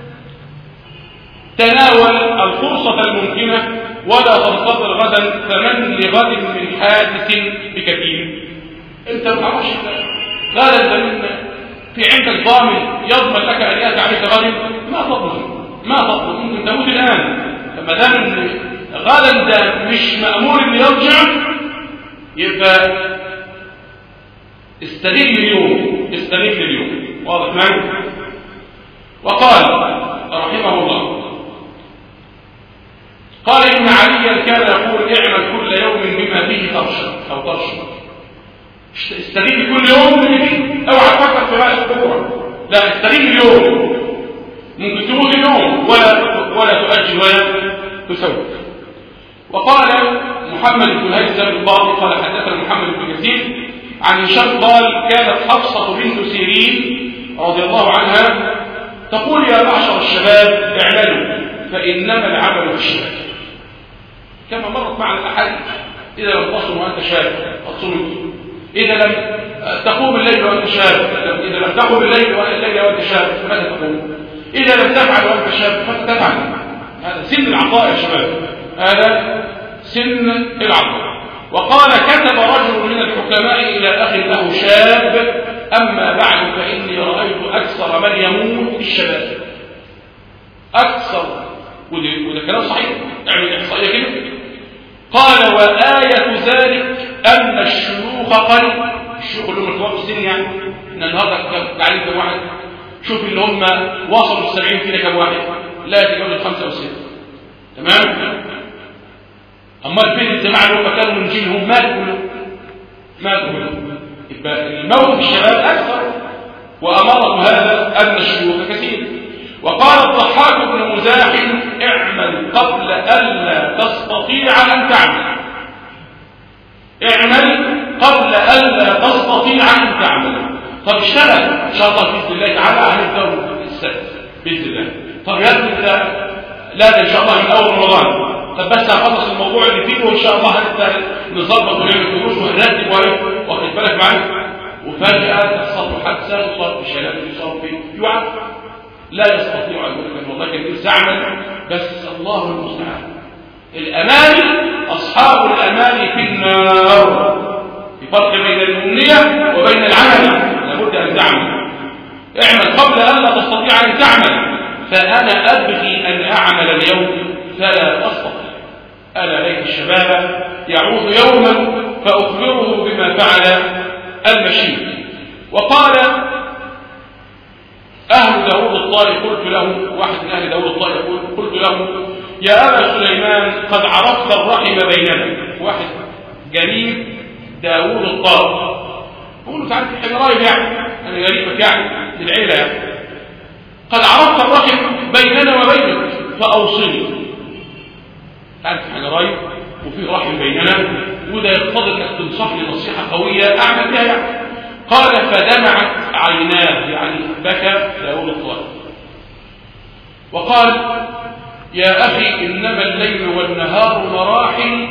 تناول الفرصة الممكنة ولا تنتظر غدا، فمن لغد من حادث بكثير. انت ما تعرفش غدا انت في عندك ضامن يضمن لك ان ياتي عليك غد؟ ما تضمن ما تضمن ممكن تموت الان. فما دام غدا ده مش مامور ان يرجع يبقى استغل اليوم استغل اليوم واضح معي. وقال رحمه الله قال إن عليا كان يقول اعمل كل يوم بما فيه ترشد أو ترشد. استغل كل يوم بما فيه، اوعى تفكر في رأس بكرة، لا استغل اليوم. ممكن تموت اليوم ولا ولا تؤجل ولا تسوق. وقال محمد بن هيثم الباطي قال حدثنا محمد بن كثير عن هشام قال كانت حفصة بنت سيرين رضي الله عنها تقول يا معشر الشباب اعملوا فإنما العمل في الشباب. كما مرت معنا الأحاديث. إذا لم تصم وأنت شاب فصم، إذا لم تقوم الليل وأنت شاب، إذا لم تقوم الليل وأنت شاب فماذا تقوم؟ إذا لم تفعل وأنت شاب فماذا تفعل؟ هذا سن العطاء يا شباب، هذا سن العطاء. وقال كتب رجل من الحكماء إلى أخ له شاب: أما بعد فإني رأيت أكثر من يموت الشباب. أكثر، وده كلام صحيح، اعمل إحصائية كده. قال: وآية ذلك أن الشيوخ قل، الشيوخ اللي هم كبار السن يعني، إن النهارده تعليم كم واحد؟ شوف اللي هم وصلوا السبعين فينا كم واحد؟ لا يتجاوز خمسة أو ستة. تمام؟ أما البيت الجماعة اللي هم كانوا من جيلهم ماتوا كلهم، ماتوا كلهم. يبقى الموت في الشباب أكثر، وأمره هذا أن الشيوخ كثير. وقال الضحاك بن مزاحم: اعمل قبل ألا تستطيع أن تعمل. اعمل قبل ألا تستطيع أن تعمل. طب اشتغل إن شاء الله بإذن الله تعالى هنبدأ السبت بإذن الله. طب يا ابني لا ده إن شاء الله من أول رمضان. طب بس هخلص الموضوع اللي فيه وإن شاء الله هنبدأ نظبط ونعمل دروس ونرتب واخد بالك معايا. وفجأة تحصل له حادثة وصار في شلل وصار في يعرف لا يستطيع أن يقول والله كان نفسي أعمل بس الله المستعان. الأماني أصحاب الأماني في النار. في فرق بين الأمنية وبين العمل، لابد أن تعمل. اعمل قبل أن لا تستطيع أن تعمل. فأنا أبغي أن أعمل اليوم فلا أستطيع. ألا ليت الشباب يعود يوما فأخبره بما فعل المشيب. وقال أهل داود الطائي قلت له، واحد من أهل داود الطائي يقول: قلت له يا أبا سليمان قد عرفت الرحم بيننا. واحد قريب داود الطائي يقول له: تعرف احنا قرايب يعني، أنا قريبك يعني للعيلة يعني. قد عرفت الرحم بيننا وبينك فأوصني. تعرف احنا قرايب وفي رحم بيننا، وده يقتضي انك تنصحني نصيحة قوية أعمل بها يعني. قال: فدمعت عيناه، يعني بكى داود الطائي وقال: يا أخي إنما الليل والنهار مراحل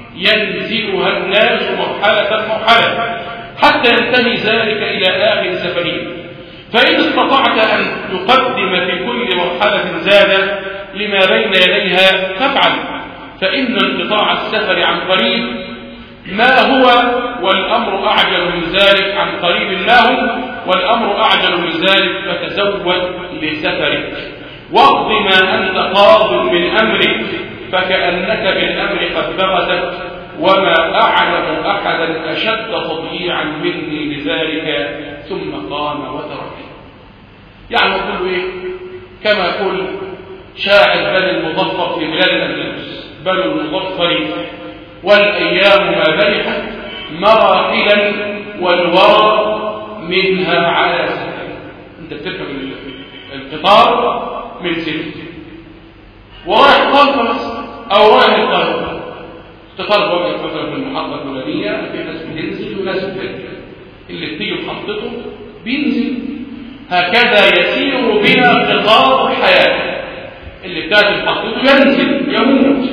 ينزلها الناس مرحلة مرحلة حتى ينتهي ذلك إلى آخر سفرهم، فإن استطعت أن تقدم في كل مرحلة زاد لما بين يديها فافعل، فإن انقطاع السفر عن قريب ما هو والأمر أعجل من ذلك، عن قريب ما هو والأمر أعجل من ذلك، فتزود لسفرك واقض ما أنت قاض من أمرك، فكأنك بالأمر قد بغتك، وما أعلم أحدا أشد تضييعا مني لذلك. ثم قام وترك. يعني يقول إيه؟ كما يقول شاعر بني المظفر في بلاد الأندلس: بني المظفر والأيام ما برحت مراحلا والورى منها على سفر. أنت بتركب القطار من سفر ورايح طنطا مثلا أو رايح القاهرة، قطار بوقف مثلا في المحطة الفلانية، في ناس بتنزل وناس بتركب، اللي بتيجي محطته بينزل. هكذا يسير بنا قطار الحياة، اللي بتاعت محطته ينزل يموت.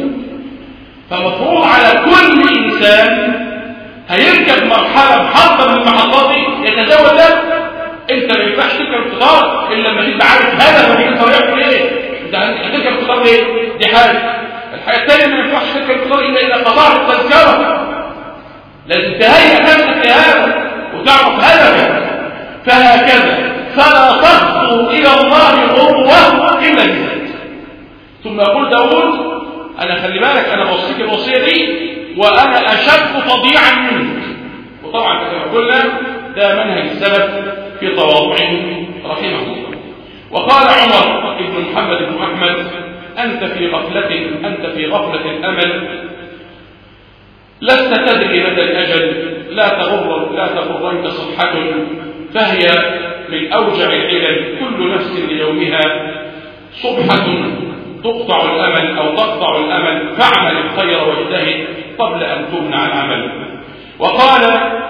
فمفروض على كل إنسان هيركب مرحلة محطة من المحطات دي يتزود ده. انت ما ينفعش تركب القطار الا لما تبقى عارف هدفك انت رايح ليه. انت هتركب القطار ليه؟ دي حاجه. الحاجه الثانيه ما ينفعش تركب القطار الا اذا قطعت التذكره. لازم تهيئ نفسك لهذا وتعرف هدفك. فهكذا فلا تخطو الى الله خطوه الا بذلك. ثم يقول داود: انا خلي بالك انا بوصيك الوصيه دي وانا اشد تضييعا منك. وطبعا كما قلنا ده منهج السلف في تواضعهم رحمه الله. وقال عمر بن محمد بن احمد: انت في غفله انت في غفله الامل، لست تدري متى الاجل، لا تغر لا تغرنك صحه، فهي من اوجع العلل، كل نفس ليومها صبحه تقطع الامل او تقطع الامل، فاعمل الخير واجتهد قبل ان تمنع العمل. وقال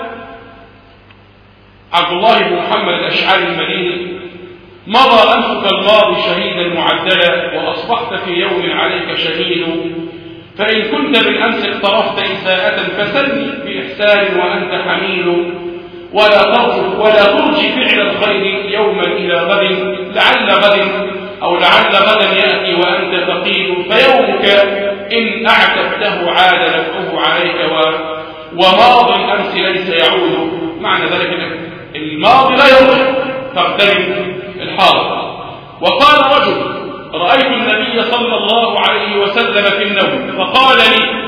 عبد الله بن محمد الاشعري المديني: مضى أنفك الماضي شهيدا معدلا، وأصبحت في يوم عليك شهيد، فإن كنت بالأمس اقترفت إساءة فسلني بإحسان وأنت حميل، ولا ترجو ولا ترجي فعل الخير يوما إلى غد، لعل غد أو لعل غدا يأتي وأنت ثقيل، فيومك إن أعتبته عاد نفعه عليك، و... وماضي الأمس ليس يعود. معنى ذلك أن الماضي لا يرجع، فاغتنم الحاضر. وقال رجل: رأيت النبي صلى الله عليه وسلم في النوم فقال لي: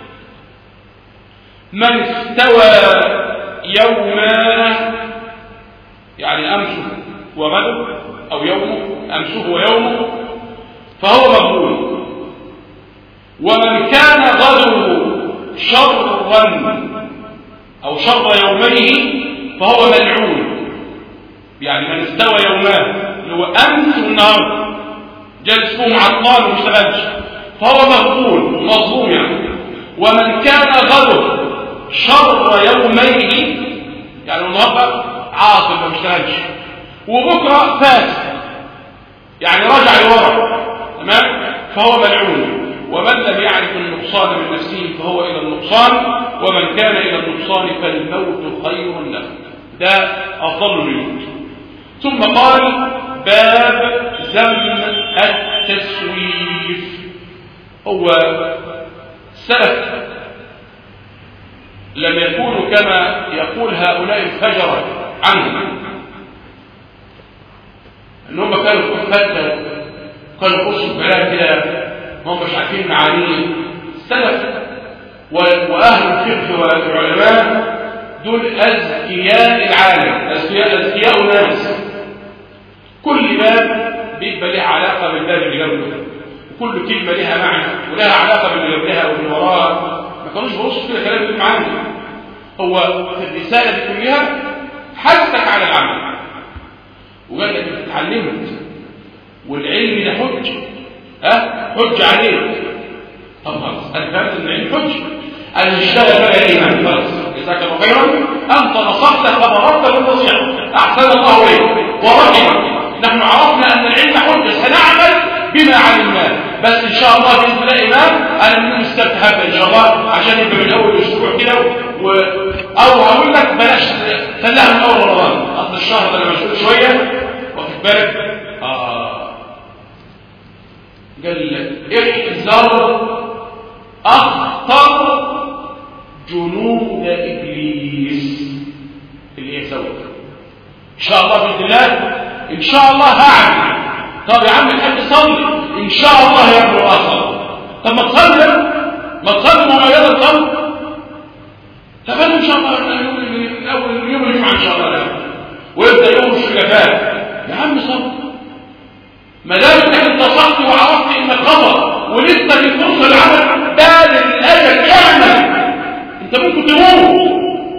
من استوى يوما، يعني أمسه وغده أو يومه، أمسه ويومه، فهو مقبول، ومن كان غده شرا أو شر يوميه فهو ملعون. يعني من استوى يومان اللي هو أمس والنهارده جالس فيهم عطلان ومش اشتغلش فهو مغبون مظلوم يعني. ومن كان غده شر يوميه، يعني النهارده عاصم ما اشتغلش وبكره فاسد يعني رجع لورا، تمام، فهو ملعون. ومن لم يعرف النقصان من نفسه فهو الى النقصان، ومن كان الى النقصان فالموت خير له. ده افضل الموت. ثم قال: باب ذم التسويف. هو السلف لم يكونوا كما يقول هؤلاء الفجرة عنهم، انهم كانوا كفة، كانوا قصوا كلام كده هم مش عارفين معانيه. السلف واهل الفقه والعلماء دول اذكياء العالم، اذكياء اذكياء الناس. كل باب بيبقى له علاقه بالباب اللي جنبه، وكل كلمه لها معنى ولها علاقه باللي جنبها واللي وراها. ما كانوش بيبصوا كده كلام بدون معنى. هو في الرساله دي كلها حثك على العمل، وقال لك انت اتعلمت والعلم ده حجه، ها حجه عليك. طب خلاص انا فهمت ان العلم حجه، انا اشتغل بقى الايمان خلاص. جزاك الله خيرا، انت نصحت فضربت بالنصيحه، احسن الله اليك ورحمك. نحن عرفنا ان العلم حجه، سنعمل بما علمناه، بس ان شاء الله باذن الله امام انا من السبت هبدا ان شاء الله عشان يبقى من اول اسبوع كده و... او هقول لك بلاش خليها من اول رمضان، اصل الشهر ده انا مشغول شويه واخد بالك. اه قال لك احذر اخطر جنود ابليس اللي يسوي ان شاء الله باذن الله. ان شاء الله هعمل. طب يا عم الحاج صلي، ان شاء الله يا ابن اصل. طب ما تصلي ما تصلي مؤيده تصلي. طب انا ان شاء الله من اول يوم الجمعه ان شاء الله لا. ويبدا يوم الشجفاء يا عم صلي. ما دام انك انتصحت وعرفت انك خطا ولسه في فرصه العمل بادر الاجل اعمل، انت ممكن تموت.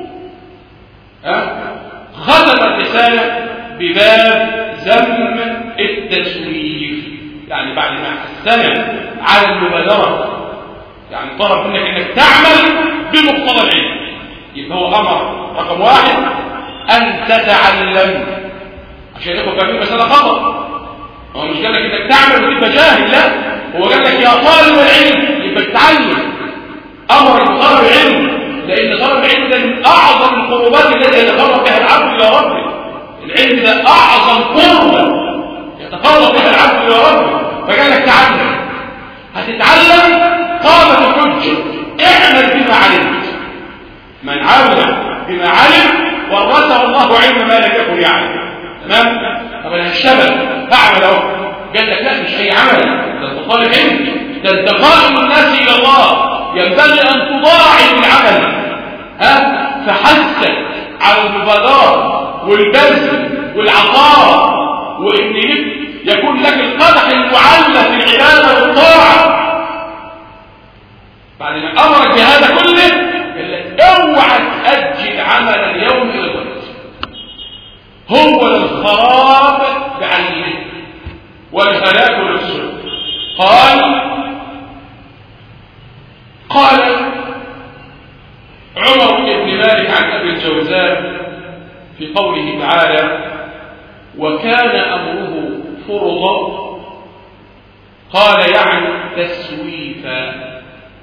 ها ختم الرساله بباب ذم التسويف، يعني بعد ما حثنا على المبادره، يعني طلب منك انك تعمل بمقتضى العلم، يبقى هو امر رقم واحد ان تتعلم عشان ياخد بالك مساله خطا. هو مش قال لك انك تعمل وتبقى جاهل، لا، هو قال لك يا طالب العلم يبقى تتعلم، امر بطلب العلم، لان طلب العلم ده من اعظم القربات التي يتقرب بها العبد الى ربه. العلم ده اعظم قربه يتقرب بها العبد الى ربه، فقال لك تعلم. هتتعلم قامت الحجه، اعمل بما علمت. من عمل بما علم ورثه الله علم ما لم يكن يعلم. تمام؟ طب انا هشتغل هعمل اهو. قال لك لا، مش اي عمل، ده انت طالب علم، ده انت قائم الناس الى الله، ينبغي ان تضاعف العمل. ها فحثك على المبادره والبذل والعطاء، وان يكون لك القدح المعلى في العباده والطاعه. بعد ما امرك بهذا كله قال لك اوعى تاجل عمل اليوم الى الغد. هو الخراب بعينه والهلاك نفسه. قال قال عمر بن مالك عن ابي الجوزاء في قوله تعالى: وكان امره فرضا، قال يعني تسويفا،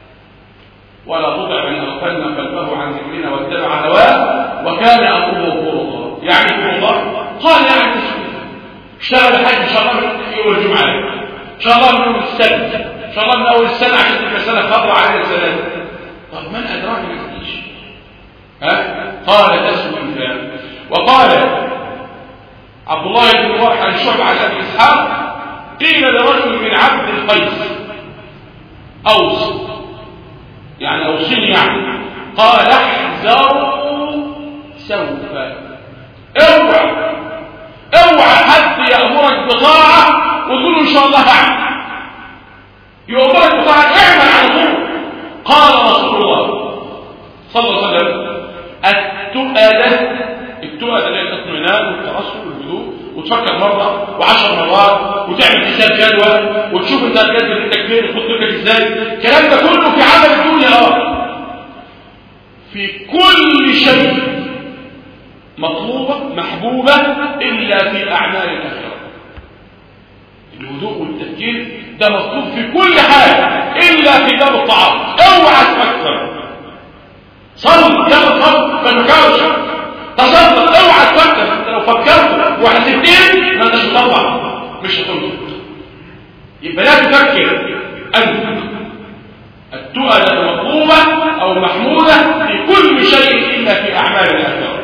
ولا تطع من أغفلنا قلبه عن ذكرنا واتبع هواه وكان أمره فرطا. يعني فرطا قال يعني اشتغل حج إن شاء الله من يوم الجمعة، إن شاء الله من يوم السبت، إن شاء الله من أول السنة عشان تبقى سنة خطوة على السنة. طب من أدراك ما تجيش؟ ها؟ قال تسويفا. وقال عبد الله بن مبارك عن شعبة عن أبي إسحاق قيل لرجل من عبد القيس أوص، يعني أوصني يعني، قال احذروا سوف، اوعى اوعى حد يأمرك بطاعة وتقول له إن شاء الله هعمل، يأمرك بطاعة اعمل على طول. قال رسول الله صلى الله عليه وسلم التؤدة، التؤدة اللي هي الاطمئنان والترصد والهدوء، وتفكر مرة وعشر مرات وتعمل حساب جدول وتشوف انت هتجدد التكبير وتحط لك ازاي. الكلام ده كله في عمل الدنيا. اه في كل شيء مطلوبة محبوبة إلا في أعمال الآخرة. الهدوء والتفكير ده مطلوب في كل حاجة إلا في باب الطاعات. اوعى تفكر، صل يلا صل ما تفكرش، تصدق اوعى تفكر. انت لو فكرت وحسبتين ما انتش هتطلع، مش هتنطق. يبقى لا تفكر انت. التؤدة مطلوبة او محمودة في كل شيء الا في اعمال الاخره.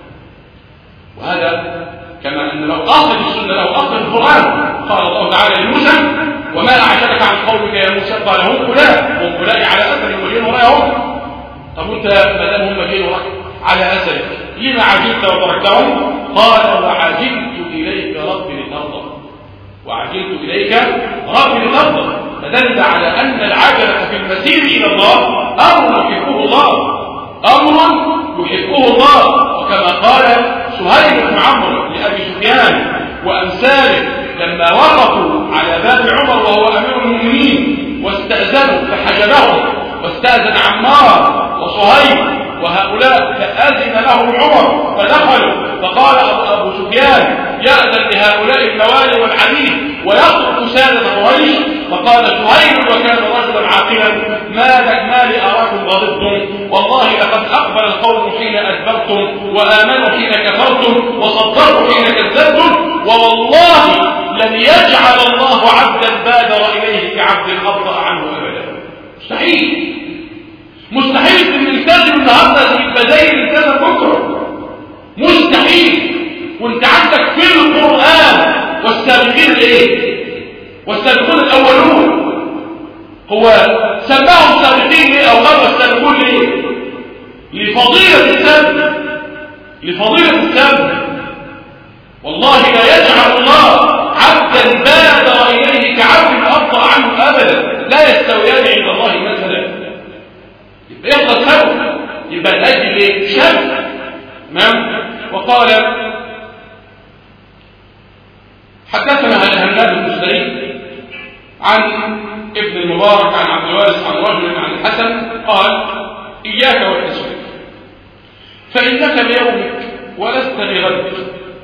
وهذا كما ان لو اصل السنه لو اصل القران قال الله تعالى لموسى وما اعجلك عن قومك يا موسى قال هم فلان هم فلان على اثر وجين وراهم. طب وانت ما دام هم جايين وراك على اثرك لما عجلت وتركتهم؟ قال وعجلت اليك ربي لترضى، وعجلت اليك ربي لترضى. فدل على ان العجله في المسير الى الله امر يحبه الله، امر يحبه الله. وكما قال سهيل بن عمرو لابي سفيان وامثاله لما وقفوا على باب عمر وهو امير المؤمنين واستاذنوا فحجبهم، واستاذن عمار وصهيب وهؤلاء فأذن لهم عمر فدخلوا، فقال أبو سفيان يأذن لهؤلاء الموالي والعبيد ويترك سادة قريش. فقال سهيل وكان رجلا عاقلا ما لك ما لي أراكم غضبتم، والله لقد أقبل القوم حين أدبرتم وآمنوا حين كفرتم وصدقوا حين كذبتم، ووالله لن يجعل الله عبدا بادر إليه كعبد أبطأ عنه أبدا. مستحيل مستحيل ان الانسان النهارده يبقى زي الانسان بكره، مستحيل. وانت عندك في القران والسابقين ايه؟ والسابقون الاولون. هو سماهم سابقين ليه او قالوا السابقون ليه؟ لفضيله السابق، لفضيله السابق. والله لا يجعل الله عبدا بادر اليه كعبد ابطا عنه ابدا، لا يستويان عند الله مثلا. يفضل سبب يبقى الأجل ايه؟ شاب. تمام. وقال حدثنا الهمام المسلمي عن ابن المبارك عن عبد الوارث عن رجل عن الحسن قال إياك والتسويف فإنك بيومك ولست بغدك.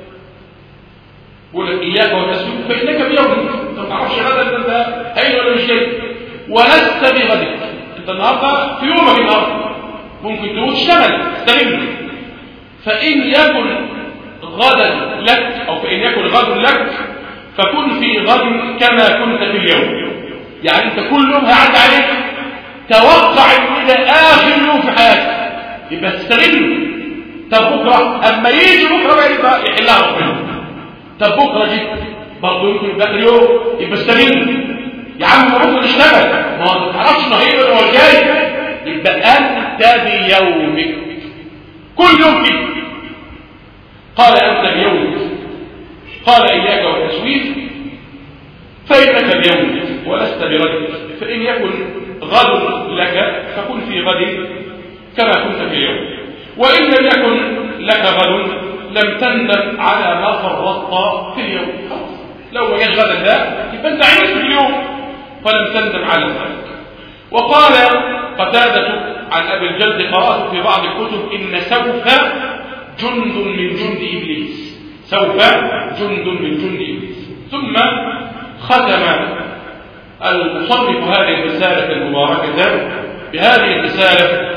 بقول لك إياك والتسويف فإنك بيومك، انت ما تعرفش غدا انت هين ولا مش جاي، ولست بغدك. انت النهارده في يومك النهارده ممكن تقول اشتغل استغل. فإن يكن غدا لك أو فإن يكن غد لك فكن في غد كما كنت في اليوم. يعني أنت كل يوم هيعدي عليك توقع إلى آخر يوم في حياتك، يبقى تستغل. طب بكرة أما يجي بكرة بقى يبقى يحلها ربنا. طب بكرة جيت برضه يمكن يبقى آخر يوم، يبقى استغل. يا عم بكرة نشتغل، ما تعرفش إنه هيبقى ولا جاي. يبقى أنت بيومك كل يوم كده. قال أنت بيومك، قال إياك والتسويف فإنك بيومك ولست بغد. فإن يكن غد لك فكن في غد كما كنت في اليوم، وإن لم يكن لك غد لم تندم على ما فرطت في اليوم. خلاص لو ما جاش غدا ده يبقى أنت عملت في اليوم فلم تندم على ذلك. وقال قتادة عن أبي الجلد قرأت في بعض الكتب إن سوف جند من جند إبليس، سوف جند من جند إبليس. ثم ختم المصنف هذه الرسالة المباركة بهذه الرسالة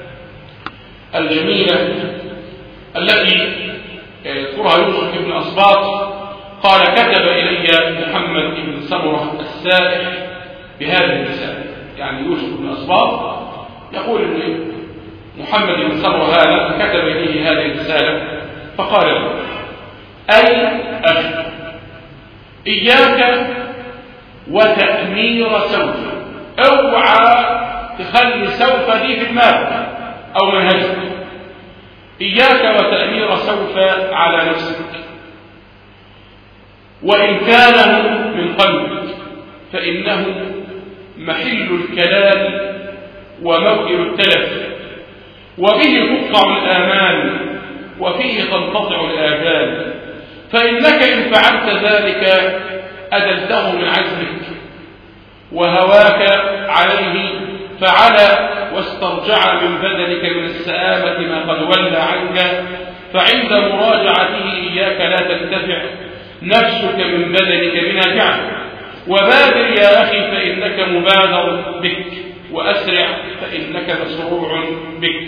الجميلة التي يذكرها يوسف بن أسباط. قال: كتب إلي محمد بن سمرة السائح بهذه الرسالة. يعني يوسف بن أسباط يقول إن محمد بن سمرة هذا كتب إليه هذه الرسالة فقال له: أي أخي، إياك وتأمير سوف، اوعى تخلي سوف دي في دماغك أو منهجك. إياك وتأمير سوف على نفسك، وإن كان من قلبك فإنه محل الكلام وموئل التلف، وبه تقطع الآمال وفيه تنقطع الآجال، فإنك إن فعلت ذلك أدلته من عزمك وهواك عليه، فعلى واسترجع من بدنك من السآمة ما قد ولى عنك، فعند مراجعته إياك لا تنتفع نفسك من بدنك بنافعه. وبادر يا أخي فإنك مبادر بك، وأسرع فإنك مسروع بك،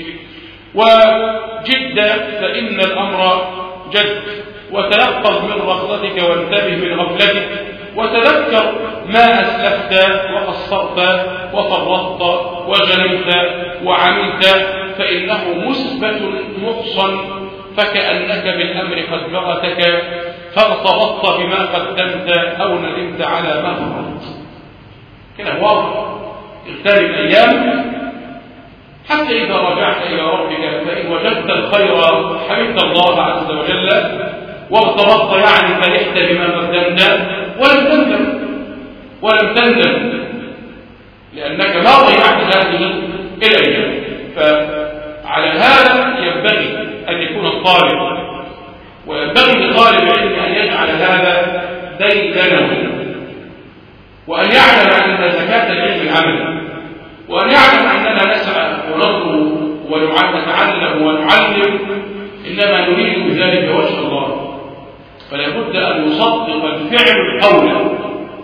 وجد فإن الأمر جد، وتيقظ من رغبتك وانتبه من غفلتك، وتذكر ما أسلفت وقصرت وفرطت وجنيت وعملت، فإنه مثبت محصن، فكأنك بالأمر قد بغتك فارتبطت بما قدمت أو ندمت على ما فرطت. كده واضح. اغتنم الأيام حتى إذا رجعت إلى ربك فإن وجدت الخير حمدت الله عز وجل وارتبطت، يعني فرحت بما قدمت ولم تندم ولم تندم لأنك ما ضيعت هذه الأيام. فعلى هذا ينبغي أن يكون الطالب، وينبغي لطالب العلم أن يجعل هذا ديدنه، وأن يعلم أن زكاة العلم العمل، وأن يعلم أننا نسعى ونطلب ونتعلم ونعلم إنما نريد بذلك وجه الله. فلا بد أن يصدق الفعل القول،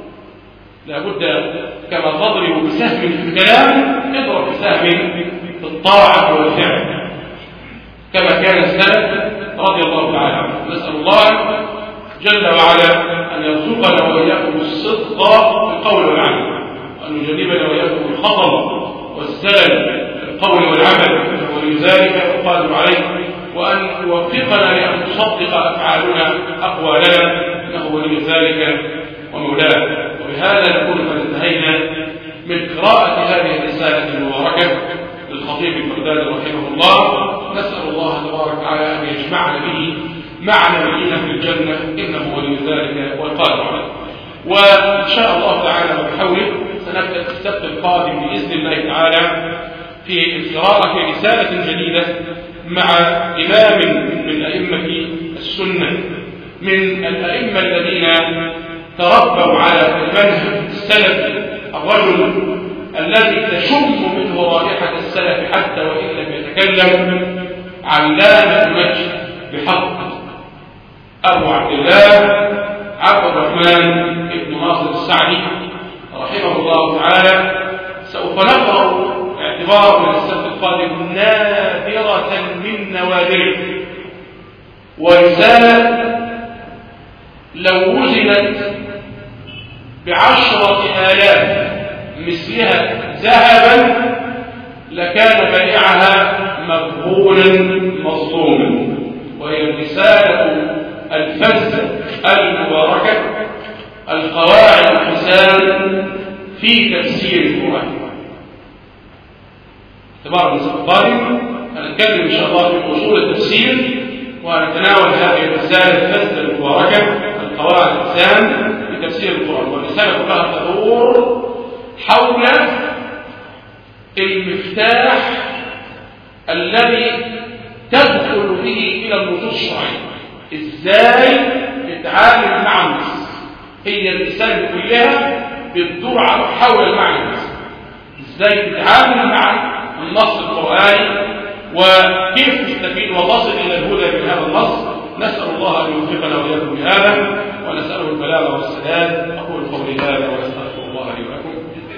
لا بد كما تضرب بسهم في الكلام اضرب بسهم في الطاعة والفعل، كما كان السلف رضي الله تعالى عنه. نسأل الله جل وعلا أن يرزقنا وإياكم الصدق في القول والعمل، وأن يجنبنا وإياكم الخطر والزلل في القول والعمل، ولذلك القادر عليه، وأن يوفقنا لأن تصدق أفعالنا أقوالنا، إنه ولي ذلك ومولاه. وبهذا نكون قد انتهينا من قراءة هذه الرسالة المباركة للخطيب البغدادي رحمه الله. نسأل الله تبارك وتعالى أن يجمعنا به مع نبينا في الجنة، إنه ولي ذلك والقادر عليه. وإن شاء الله تعالى وبحوله سنبدأ السبت القادم بإذن الله تعالى في القراءة في رسالة جديدة مع إمام من أئمة السنة، من الأئمة الذين تربوا على المنهج السلفي، الرجل الذي تشم منه رائحة السلف حتى وإن لم يتكلم، علامة المجد بحق أبو عبد الله عبد الرحمن بن ناصر السعدي رحمه الله تعالى. سوف نقرأ اعتبار من السبت القادم نادرة من نوادره، ورسالة لو وزنت بعشرة آلاف مثلها ذهبا لكان بائعها مقبولا مظلوما، وهي الرسالة الفزة المباركة القواعد الحسان في تفسير القرآن. اعتبار من القادم هنتكلم ان شاء الله في اصول التفسير، ونتناول هذه الرسالة الفزة المباركة القواعد الحسان في تفسير القرآن. والرسالة كلها تدور حول المفتاح الذي تدخل به إلى النصوص الشرعية، إزاي تتعامل مع النص. هي الرسالة كلها بتدور حول المعنى النص، إزاي تتعامل مع النص القرآني وكيف تستفيد وتصل إلى الهدى من هذا النص. نسأل الله أن يوفقنا وإياكم بهذا، ونسأله البلاغ والسداد. أقول قولي هذا وأستغفر الله لي ولكم.